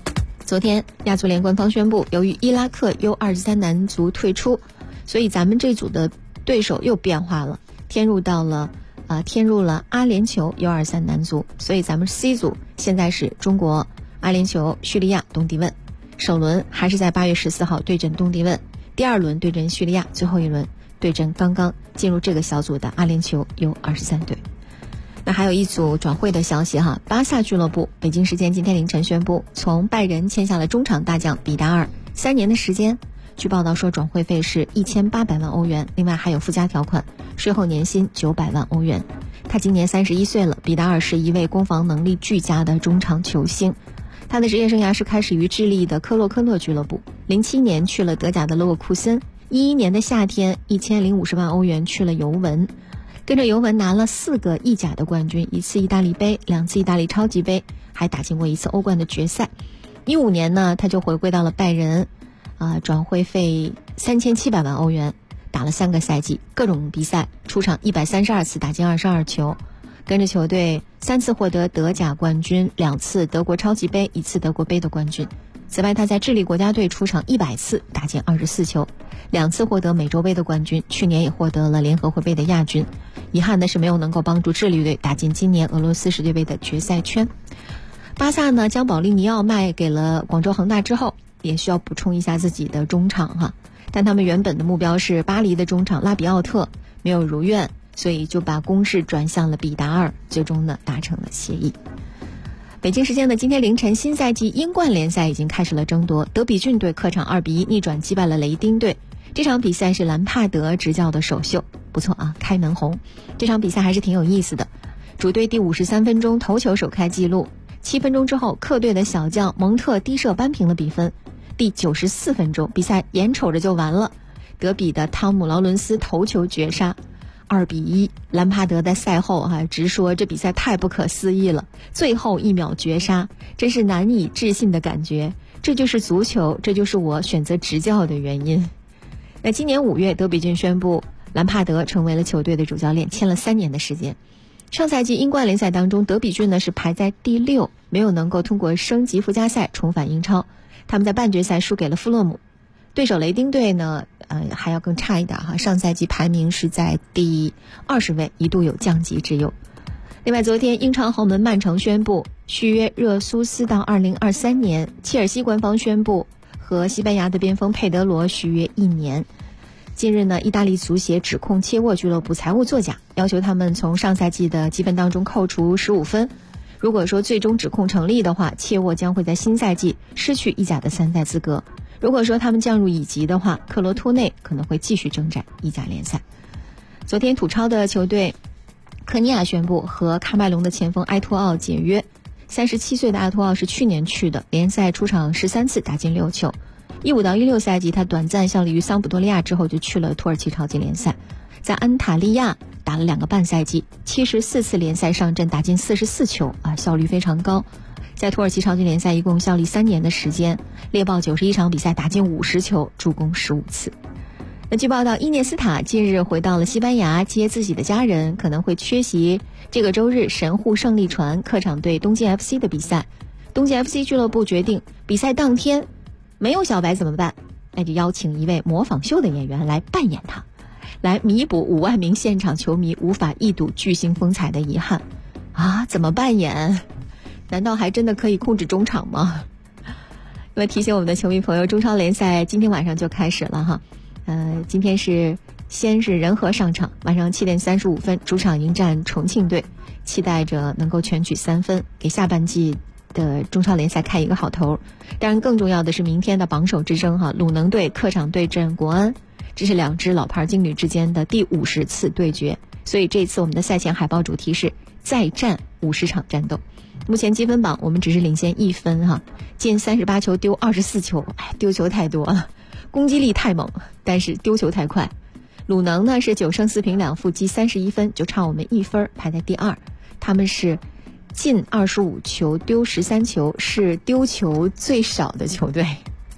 Speaker 6: 昨天亚足联官方宣布，由于伊拉克 U23 男足退出，所以咱们这组的对手又变化了，添入了阿联酋 U23 男足，所以咱们 C 组现在是中国、阿联酋、叙利亚、东帝汶。首轮还是在8月14号对阵东帝汶，第2轮对阵叙利亚，最后一轮对阵刚刚进入这个小组的阿联酋 U23 队。那还有一组转会的消息哈，巴萨俱乐部北京时间今天凌晨宣布，从拜仁签下了中场大将比达尔，3年的时间。据报道说，转会费是1800万欧元，另外还有附加条款，税后年薪900万欧元。他今年31岁了，比达尔是一位攻防能力俱佳的中场球星。他的职业生涯是开始于智利的科洛科勒俱乐部，07年去了德甲的勒沃库森，11年的夏天1050万欧元去了尤文。跟着尤文拿了4个意甲的冠军，1次意大利杯，2次意大利超级杯，还打进过1次欧冠的决赛。15年呢，他就回归到了拜仁，转会费3700万欧元，打了3个赛季，各种比赛出场132次，打进22球，跟着球队3次获得德甲冠军，2次德国超级杯，1次德国杯的冠军。此外，他在智利国家队出场100次，打进24球，2次获得美洲杯的冠军，去年也获得了联合会杯的亚军。遗憾的是没有能够帮助智利队打进今年俄罗斯世界杯的决赛圈。巴萨呢将保利尼奥卖给了广州恒大之后，也需要补充一下自己的中场哈，但他们原本的目标是巴黎的中场拉比奥特，没有如愿，所以就把攻势转向了比达尔，最终呢达成了协议。北京时间的今天凌晨，新赛季英冠联赛已经开始了争夺，德比郡队客场2-1逆转击败了雷丁队。这场比赛是兰帕德执教的首秀，不错啊，开门红。这场比赛还是挺有意思的。主队第53分钟头球首开纪录，7分钟之后客队的小将蒙特低射扳平了比分。第94分钟，比赛眼瞅着就完了，德比的汤姆劳伦斯头球绝杀，2-1。兰帕德在赛后直说这比赛太不可思议了，最后1秒绝杀，真是难以置信的感觉。这就是足球，这就是我选择执教的原因。那今年5月，德比郡宣布兰帕德成为了球队的主教练，签了3年的时间。上赛季英冠联赛当中，德比郡呢是排在第6，没有能够通过升级附加赛重返英超。他们在半决赛输给了富勒姆，对手雷丁队呢还要更差一点哈，上赛季排名是在第20位，一度有降级之忧。另外，昨天英超豪门曼城宣布续约热苏斯到2023年，切尔西官方宣布和西班牙的边锋佩德罗续约1年。近日呢，意大利足协指控切沃俱乐部财务作假，要求他们从上赛季的积分当中扣除15分。如果说最终指控成立的话，切沃将会在新赛季失去意甲的参赛资格。如果说他们降入乙级的话，克罗托内可能会继续征战意甲联赛。昨天土超的球队科尼亚宣布和喀麦隆的前锋埃托奥解约。37岁的埃托奥是去年去的，联赛出场13次，打进6球。15到16赛季，他短暂效力于桑普多利亚之后，就去了土耳其超级联赛，在安塔利亚打了2个半赛季，74次联赛上阵，打进44球效率非常高。在土耳其超级联赛一共效力3年的时间，猎豹91场比赛打进50球，助攻15次。那据报道，伊涅斯塔近日回到了西班牙接自己的家人，可能会缺席这个周日神户胜利船客场对东京 FC 的比赛。东京 FC 俱乐部决定比赛当天没有小白怎么办？那就邀请一位模仿秀的演员来扮演他，来弥补5万名现场球迷无法一睹巨星风采的遗憾。怎么扮演？难道还真的可以控制中场吗？那么提醒我们的球迷朋友，中超联赛今天晚上就开始了哈。今天先是人和上场，晚上7点35分主场迎战重庆队，期待着能够全取3分，给下半季的中超联赛开一个好头。当然更重要的是明天的榜首之争哈，鲁能队客场对阵国安，这是2支老牌劲旅之间的第50次对决，所以这次我们的赛前海报主题是再战50场战斗。目前积分榜我们只是领先1分哈，进38球丢24球，丢球太多了，攻击力太猛，但是丢球太快。鲁能呢是9胜4平2负，积31分，就差我们1分，排在第2。他们是进25球丢13球，是丢球最少的球队。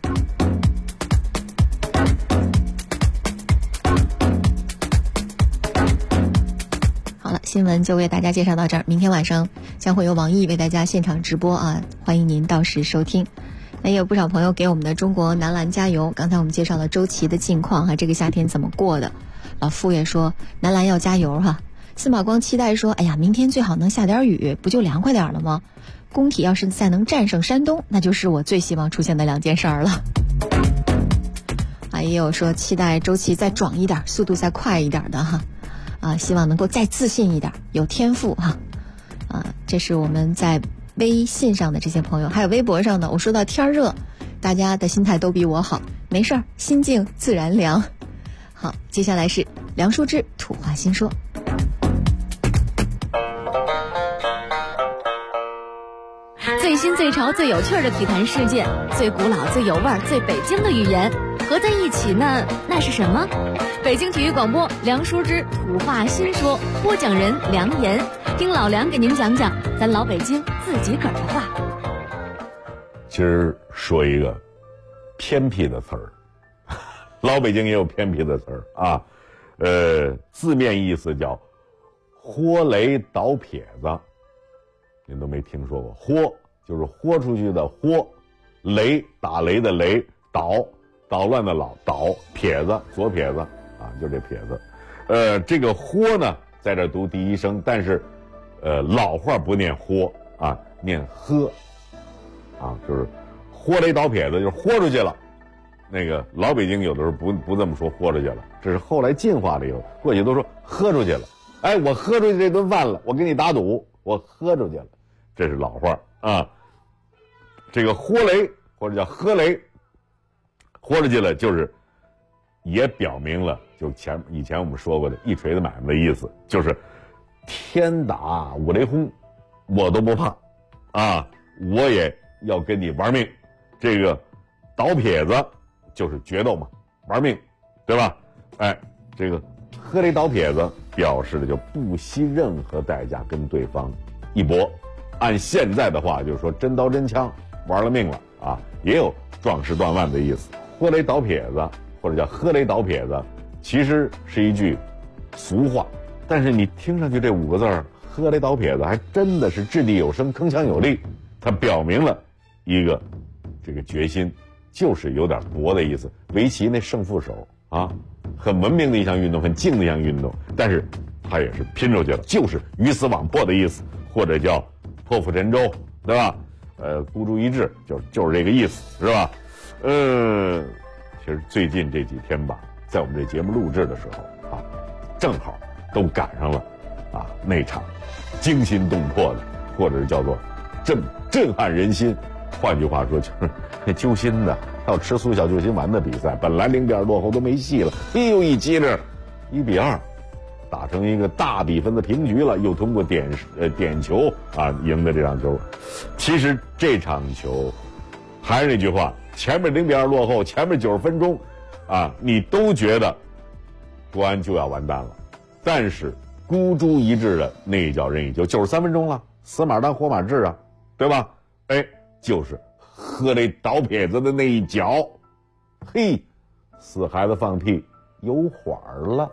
Speaker 6: 好了，新闻就为大家介绍到这儿，明天晚上将会由网易为大家现场直播欢迎您到时收听。 也有不少朋友给我们的中国男篮加油。刚才我们介绍了周琦的近况这个夏天怎么过的。老傅也说男篮要加油司马光期待说，哎呀，明天最好能下点雨，不就凉快点了吗？工体要是再能战胜山东，那就是我最希望出现的2件事儿了。也有说期待周琦再壮一点，速度再快一点的希望能够再自信一点，有天赋这是我们在微信上的这些朋友，还有微博上的。我说到天热，大家的心态都比我好，没事儿，心静自然凉。好，接下来是梁淑芝土话新说。
Speaker 15: 最新最潮最有趣的体坛事件，最古老最有味儿最北京的语言合在一起呢，那是什么？北京体育广播梁淑芝土话新说，播讲人梁岩，听老梁给您讲讲咱老北京自己个儿的话。
Speaker 16: 今儿说一个偏僻的词儿，老北京也有偏僻的词儿字面意思叫豁雷倒撇子，您都没听说过。豁就是豁出去的豁，雷打雷的雷，捣乱的倒，撇子左撇子就这撇子。这个豁呢在这读第一声，但是老话不念豁念呵就是豁雷倒撇子，就是豁出去了。那个老北京有的时候不这么说豁出去了，这是后来进化了以后，过去都说喝出去了。我喝出去这顿饭了，我给你打赌，我喝出去了，这是老话这个豁雷或者叫喝雷，豁出去了，就是也表明了就以前我们说过的一锤子买卖的意思，就是天打五雷轰我都不怕我也要跟你玩命。这个倒撇子就是决斗嘛，玩命，对吧？这个喝雷倒撇子表示的就不惜任何代价跟对方一搏。按现在的话就是说真刀真枪玩了命了也有壮士断腕的意思。豁雷倒撇子或者叫喝雷倒撇子其实是一句俗话，但是你听上去这5个字喝雷倒撇子还真的是掷地有声，铿锵有力，它表明了一个这个决心，就是有点搏的意思。围棋那胜负手很文明的一项运动，很静的一项运动，但是它也是拼出去了，就是鱼死网破的意思，或者叫破釜沉舟，对吧？孤注一掷就是这个意思，是吧？其实最近这几天吧，在我们这节目录制的时候正好都赶上了那场惊心动魄的，或者是叫做震撼人心，换句话说就是揪心的，要吃速效救心丸的比赛，本来0-2落后都没戏了，又一激灵1-2打成一个大比分的平局了，又通过点球赢的这场球。其实这场球还是那句话，前面0-2落后，前面90分钟你都觉得国安就要完蛋了，但是孤注一掷的那一脚任意球，93分钟了，死马当活马治对吧？就是喝雷倒撇子的那一脚，死孩子放屁有缓了。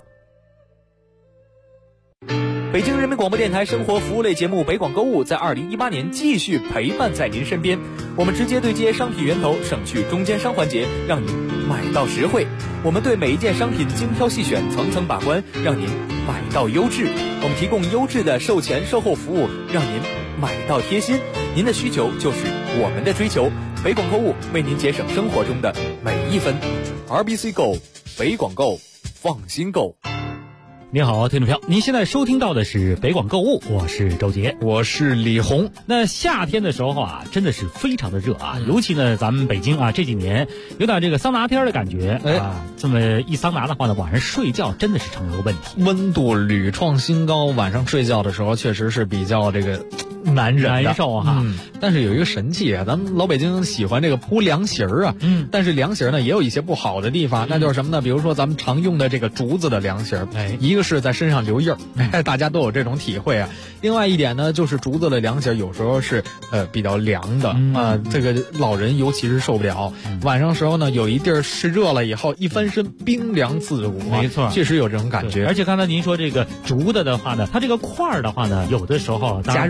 Speaker 17: 北京人民广播电台生活服务类节目《北广购物》在2018年继续陪伴在您身边。我们直接对接商品源头，省去中间商环节，让您买到实惠。我们对每一件商品精挑细选，层层把关，让您买到优质。我们提供优质的售前售后服务，让您买到贴心。您的需求就是我们的追求。北广购物为您节省生活中的每一分。RBC Go， 北广购，放心购。
Speaker 18: 你好，听众朋友，您现在收听到的是北广购物，我是周杰，
Speaker 19: 我是李红。
Speaker 18: 那夏天的时候真的是非常的热尤其呢咱们北京这几年有点这个桑拿天的感觉这么一桑拿的话呢，晚上睡觉真的是成了个问题，
Speaker 19: 温度屡创新高，晚上睡觉的时候确实是比较这个难
Speaker 18: 受
Speaker 19: 但是有一个神器咱们老北京喜欢这个铺凉席但是凉席呢也有一些不好的地方，那就是什么呢？比如说咱们常用的这个竹子的凉席一个是在身上留印大家都有这种体会另外一点呢，就是竹子的凉席有时候是比较凉的这个老人尤其是受不了晚上时候呢，有一地儿是热了以后一翻身冰凉刺骨
Speaker 18: 没错，
Speaker 19: 确实有这种感觉。
Speaker 18: 而且刚才您说这个竹子的话呢，它这个块儿的话呢，有的时候加肉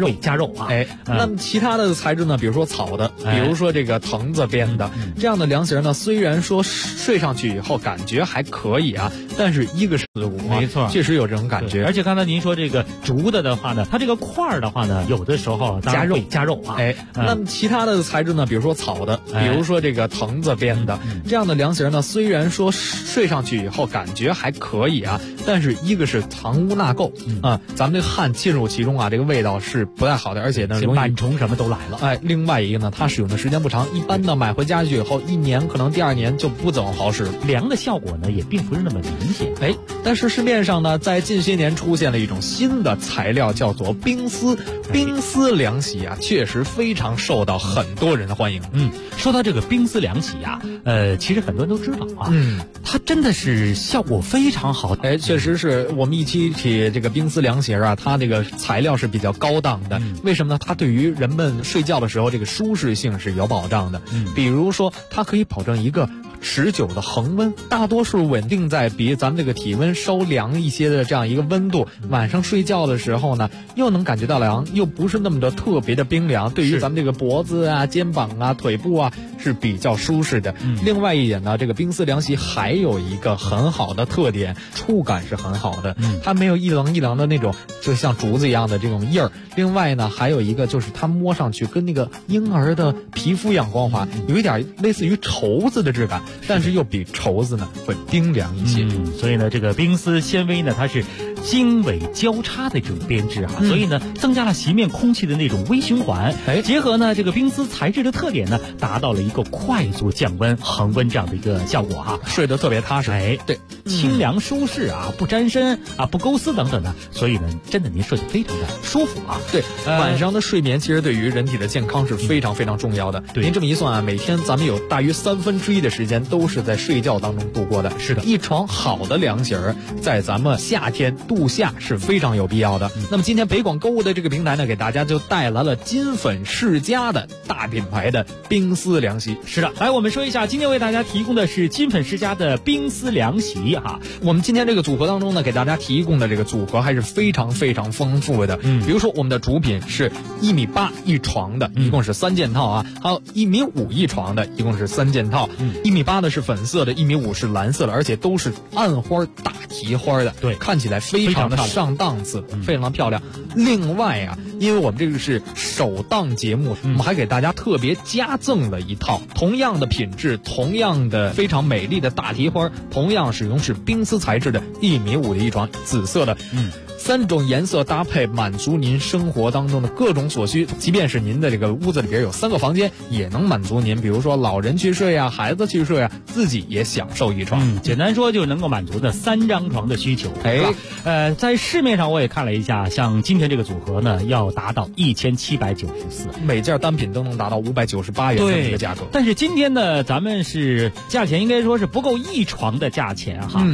Speaker 18: 肉啊。
Speaker 19: 那么其他的材质呢，比如说草的，比如说这个藤子编的这样的凉席呢，虽然说睡上去以后感觉还可以啊，但是一个是刺骨，
Speaker 18: 没错，
Speaker 19: 确实有这种感觉。
Speaker 18: 而且刚才您说这个竹的话呢，它这个块儿的话呢，有的时候加肉啊。
Speaker 19: 那么其他的材质呢，比如说草的，比如说这个藤子编的这样的凉席呢，虽然说睡上去以后感觉还可以啊，但是一个是藏污纳垢啊，咱们这个汗进入其中啊，这个味道是不太好的，而且呢容易
Speaker 18: 螨虫什么都来了。
Speaker 19: 另外一个呢，它使用的时间不长，一般呢买回家具以后1年可能第2年就不怎么好使，
Speaker 18: 凉的效果呢也并不是那么明显。
Speaker 19: 但是市面上呢，在近些年出现了一种新的材料，叫做冰丝。冰丝凉席啊，确实非常受到很多人的欢迎。
Speaker 18: 说到这个冰丝凉席啊，其实很多人都知道啊，它真的是效果非常好。
Speaker 19: 确实是我们一提起这个冰丝凉席啊，它这个材料是比较高档的。为什么呢？它对于人们睡觉的时候这个舒适性是有保障的。比如说，它可以保证一个持久的恒温，大多数稳定在比咱们这个体温稍凉一些的这样一个温度。晚上睡觉的时候呢，又能感觉到凉，又不是那么的特别的冰凉，对于咱们这个脖子啊、肩膀啊、腿部啊是比较舒适的。另外一点呢，这个冰丝凉席还有一个很好的特点，触感是很好的，它没有一棱一棱的那种就像竹子一样的这种印儿。另外呢，还有一个就是它摸上去跟那个婴儿的皮肤一样光滑，有一点类似于绸子的质感，但是又比绸子呢会冰凉一些。
Speaker 18: 所以呢，这个冰丝纤维呢，它是经纬交叉的这种编织啊，所以呢，增加了席面空气的那种微循环。结合呢这个冰丝材质的特点呢，达到了一个快速降温、恒温这样的一个效果啊，
Speaker 19: 睡得特别踏实。
Speaker 18: 对，清凉舒适啊，不沾身啊，不勾丝等等的，所以呢，真的您睡得非常的舒服啊。
Speaker 19: 对，晚上的睡眠其实对于人体的健康是非常非常重要的。您这么一算啊，每天咱们有大约1/3的时间都是在睡觉当中度过的。
Speaker 18: 是的，
Speaker 19: 一床好的凉席儿，在咱们夏天度夏是非常有必要的。那么今天北广购物的这个平台呢，给大家就带来了金粉世家的大品牌的冰丝凉席。
Speaker 18: 是的，来我们说一下，今天为大家提供的是金粉世家的冰丝凉席哈。
Speaker 19: 我们今天这个组合当中呢，给大家提供的这个组合还是非常非常丰富的。比如说我们的主品是1.8米一床的，一共是3件套啊，还有1.5米一床的，一共是3件套。1.8米的是粉色的，1.5米是蓝色的，而且都是暗花大提花的，
Speaker 18: 对，
Speaker 19: 看起来非常的上档次，非常的漂亮。另外啊，因为我们这个是首档节目，我们还给大家特别加赠了一套同样的品质、同样的非常美丽的大提花，同样使用是冰丝材质的1.5米的一床，紫色的。3种颜色搭配，满足您生活当中的各种所需。即便是您的这个屋子里边有3个房间，也能满足您，比如说老人去睡啊，孩子去睡啊，自己也享受一床。
Speaker 18: 简单说就能够满足的3张床的需求。在市面上我也看了一下，像今天这个组合呢，要达到1794，
Speaker 19: 每件单品都能达到598元这么一个价格。
Speaker 18: 但是今天呢，咱们是价钱应该说是不够一床的价钱哈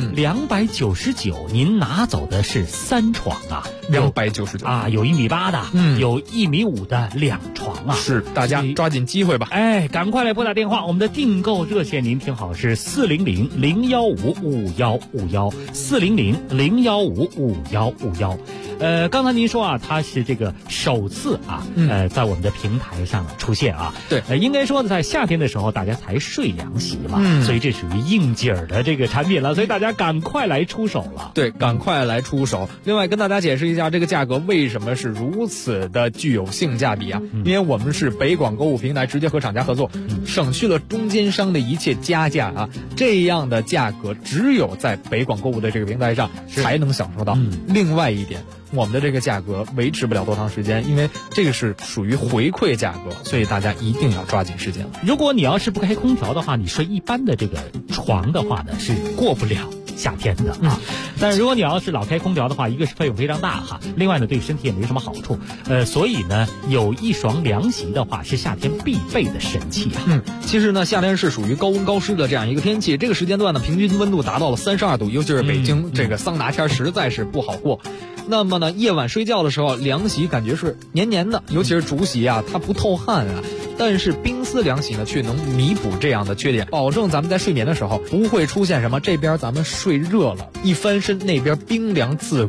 Speaker 18: ，299，您拿走的是3床啊
Speaker 19: ，299
Speaker 18: 啊，有1.8米的，有1.5米的2床啊，
Speaker 19: 是，大家抓紧机会吧，
Speaker 18: 赶快来拨打电话，我们的订购热线您听好是400-015-5151，400-015-5151。刚才您说啊，它是这个首次啊，在我们的平台上出现啊，
Speaker 19: 对，
Speaker 18: 应该说在夏天的时候大家才睡凉席嘛，所以这属于应景儿的这个产品了，所以大家赶快来出手了。
Speaker 19: 对，赶快来出手。另外跟大家解释一下，这个价格为什么是如此的具有性价比啊？因为我们是北广购物平台直接和厂家合作，省去了中间商的一切加价啊，这样的价格只有在北广购物的这个平台上才能享受到。另外一点，我们的这个价格维持不了多长时间，因为这个是属于回馈价格，所以大家一定要抓紧时间了。
Speaker 18: 如果你要是不开空调的话，你睡一般的这个床的话呢，是过不了夏天的啊。但是如果你要是老开空调的话，一个是费用非常大哈，另外呢对身体也没什么好处。所以呢有一床凉席的话是夏天必备的神器啊。
Speaker 19: 其实呢夏天是属于高温高湿的这样一个天气，这个时间段呢平均温度达到了32度，尤其是北京这个桑拿天实在是不好过。那么呢夜晚睡觉的时候，凉席感觉是黏黏的，尤其是竹席啊，它不透汗啊。但是冰丝凉席呢却能弥补这样的缺点，保证咱们在睡眠的时候不会出现什么这边咱们睡热了一翻身那边冰凉刺骨，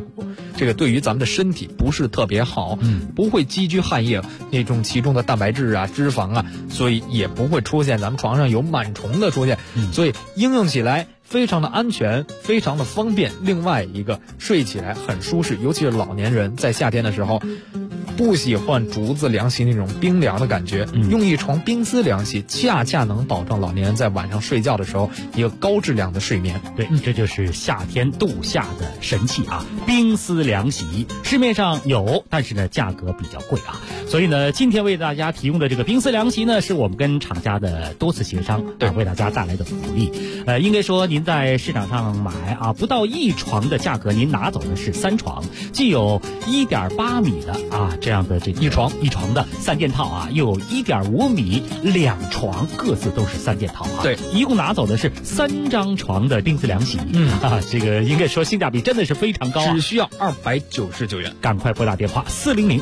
Speaker 19: 这个对于咱们的身体不是特别好，不会积聚汗液那种其中的蛋白质啊、脂肪啊，所以也不会出现咱们床上有螨虫的出现，所以应用起来非常的安全，非常的方便。另外一个，睡起来很舒适，尤其是老年人在夏天的时候不喜欢竹子凉席那种冰凉的感觉，用一床冰丝凉席恰恰能保证老年人在晚上睡觉的时候一个高质量的睡眠。
Speaker 18: 对，这就是夏天度夏的神器啊！冰丝凉席市面上有，但是呢价格比较贵啊。所以呢，今天为大家提供的这个冰丝凉席呢，是我们跟厂家的多次协商，为大家带来的福利。应该说您在市场上买啊，不到1床的价格，您拿走的是3床，既有1.8米的啊这样的这个一床的3件套啊，又有1.5米2床，各自都是3件套啊。
Speaker 19: 对，
Speaker 18: 一共拿走的是3张床的冰丝凉席。这个应该说性价比真的是非常高啊，
Speaker 19: 只需要299元。
Speaker 18: 赶快拨打电话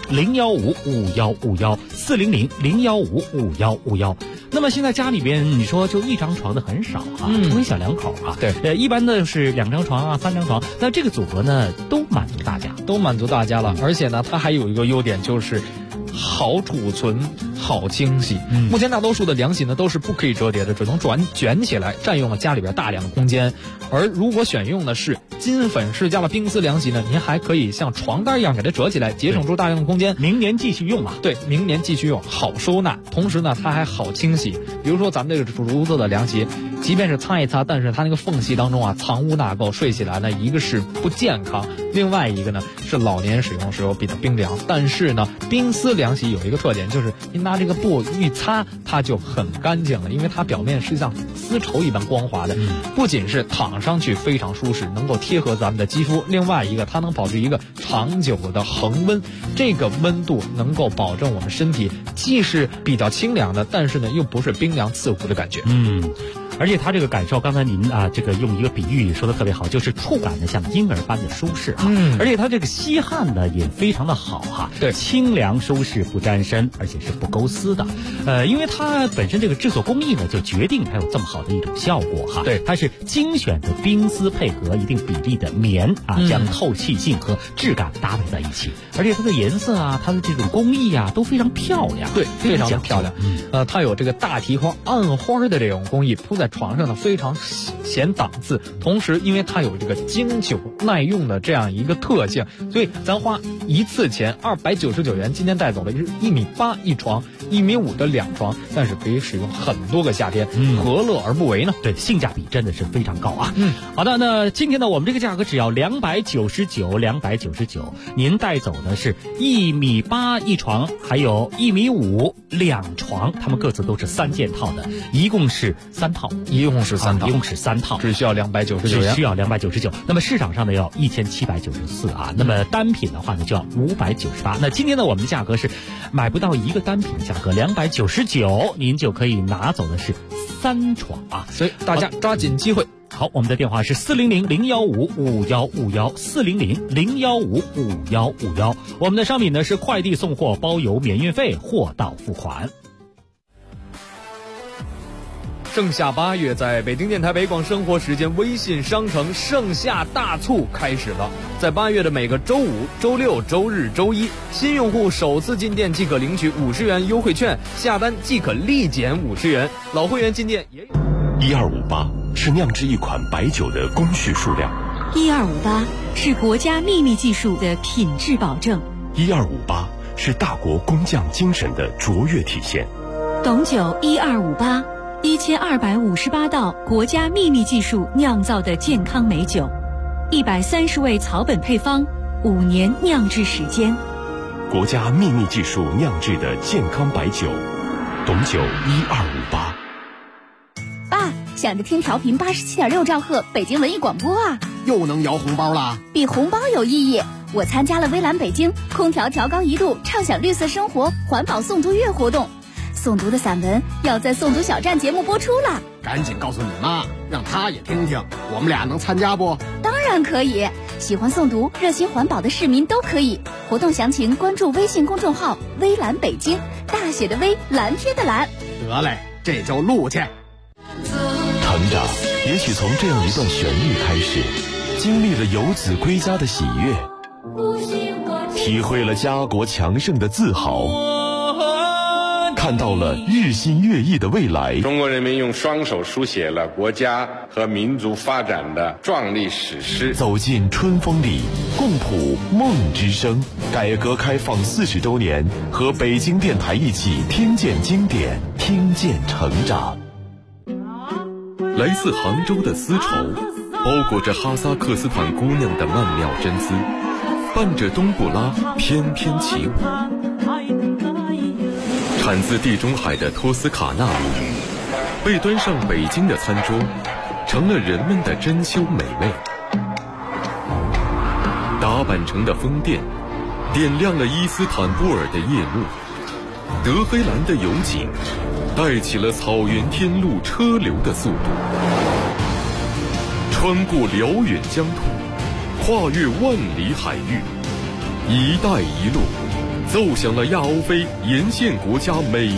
Speaker 18: 400-015-5151，400-015-5151。那么现在家里边你说就1张床的很少啊，除非小两口啊。
Speaker 19: 对，
Speaker 18: 一般的是2张床啊、3张床，那这个组合呢都满足大家
Speaker 19: 了。而且呢，它还有一个优点就是好储存、好清洗。目前大多数的凉席呢都是不可以折叠的，只能卷起来，占用了家里边大量的空间。而如果选用的是金粉式加了冰丝凉席呢，您还可以像床单一样给它折起来，节省出大量的空间，
Speaker 18: 明年继续用啊。
Speaker 19: 对，明年继续用，好收纳，同时呢它还好清洗。比如说咱们这个竹子的凉席，即便是擦一擦，但是它那个缝隙当中啊藏污纳垢，睡起来呢一个是不健康，另外一个呢是老年人使用时候比较冰凉。但是呢冰丝凉席有一个特点，就是您拿这个布一擦它就很干净了，因为它表面是像丝绸一般光滑的，不仅是躺上去非常舒适，能够贴合咱们的肌肤，另外一个它能保持一个长久的恒温，这个温度能够保证我们身体既是比较清凉的，但是呢又不是冰凉刺骨的感觉。
Speaker 18: 而且它这个感受，刚才您啊这个用一个比喻说的特别好，就是触感的像婴儿般的舒适啊。而且它这个吸汗呢也非常的好哈，
Speaker 19: 对，
Speaker 18: 清凉舒适不沾身，而且是不勾丝的。因为它本身这个制作工艺呢就决定它有这么好的一种效果哈。
Speaker 19: 对，
Speaker 18: 它是精选的冰丝配合一定比例的棉啊，将透气性和质感搭配在一起，而且它的颜色啊，它的这种工艺啊都非常漂亮。
Speaker 19: 对，非常的漂亮。它有这个大提花、暗花的这种工艺，铺在床上呢非常显档次，同时因为它有这个经久耐用的这样一个特性，所以咱花一次钱299元，今天带走的是1.8米一床，1.5米的2床，但是可以使用很多个夏天，何乐而不为呢？
Speaker 18: 对，性价比真的是非常高啊。好的，那今天呢我们这个价格只要299，您带走的是1.8米一床，还有1.5米2床，它们各自都是3件套的，一共是3套，
Speaker 19: 一共是3
Speaker 18: 套，
Speaker 19: 只需要299元，
Speaker 18: 只需要299。那么市场上呢要1794啊，那么单品的话呢就要598。那今天呢我们的价格是买不到一个单品的价格299，您就可以拿走的是3床啊，
Speaker 19: 所以大家抓紧机会。
Speaker 18: 好，我们的电话是400-015-5151，400-015-5151。我们的商品呢是快递送货，包邮免运费，货到付款。
Speaker 17: 盛夏8月，在北京电台北广生活时间微信商城盛夏大促开始了。在8月的每个周五、周六、周日、周一，新用户首次进店即可领取50元优惠券，下单即可立减50元。老会员进店也有。
Speaker 1: 1258是酿制一款白酒的工序数量
Speaker 8: ，1258是国家秘密技术的品质保证
Speaker 1: ，1258是大国工匠精神的卓越体现。
Speaker 8: 董酒1258，1258道国家秘密技术酿造的健康美酒，130味草本配方，5年酿制时间，
Speaker 1: 国家秘密技术酿制的健康白酒，董酒1258。
Speaker 10: 爸，想着听调频87.6兆赫北京文艺广播啊，
Speaker 20: 又能摇红包啦！
Speaker 10: 比红包有意义，我参加了微蓝北京空调调高1度，畅享绿色生活环保诵读月活动。诵读的散文要在诵读小站节目播出了，
Speaker 20: 赶紧告诉你妈，让她也听听，我们俩能参加不？
Speaker 10: 当然可以，喜欢诵读、热心环保的市民都可以。活动详情关注微信公众号“微蓝北京”，大写的微，蓝天的蓝。
Speaker 20: 得嘞，这就录去。
Speaker 1: 成长也许从这样一段旋律开始，经历了游子归家的喜悦。 体会了家国强盛的自豪，看到了日新月异的未来。
Speaker 9: 中国人民用双手书写了国家和民族发展的壮丽史诗。
Speaker 1: 走进春风里，共谱梦之声。改革开放40周年，和北京电台一起听见经典，听见成长。
Speaker 5: 来自杭州的丝绸，包裹着哈萨克斯坦姑娘的曼妙真姿，伴着冬不拉翩翩起舞。产自地中海的托斯卡纳米，被端上北京的餐桌，成了人们的珍馐美味。打扮成的宫殿，点亮了伊斯坦布尔的夜幕。德黑兰的油井，带起了草原天路车流的速度。穿过辽远疆土，跨越万里海域，一带一路奏响了亚欧非沿线国家美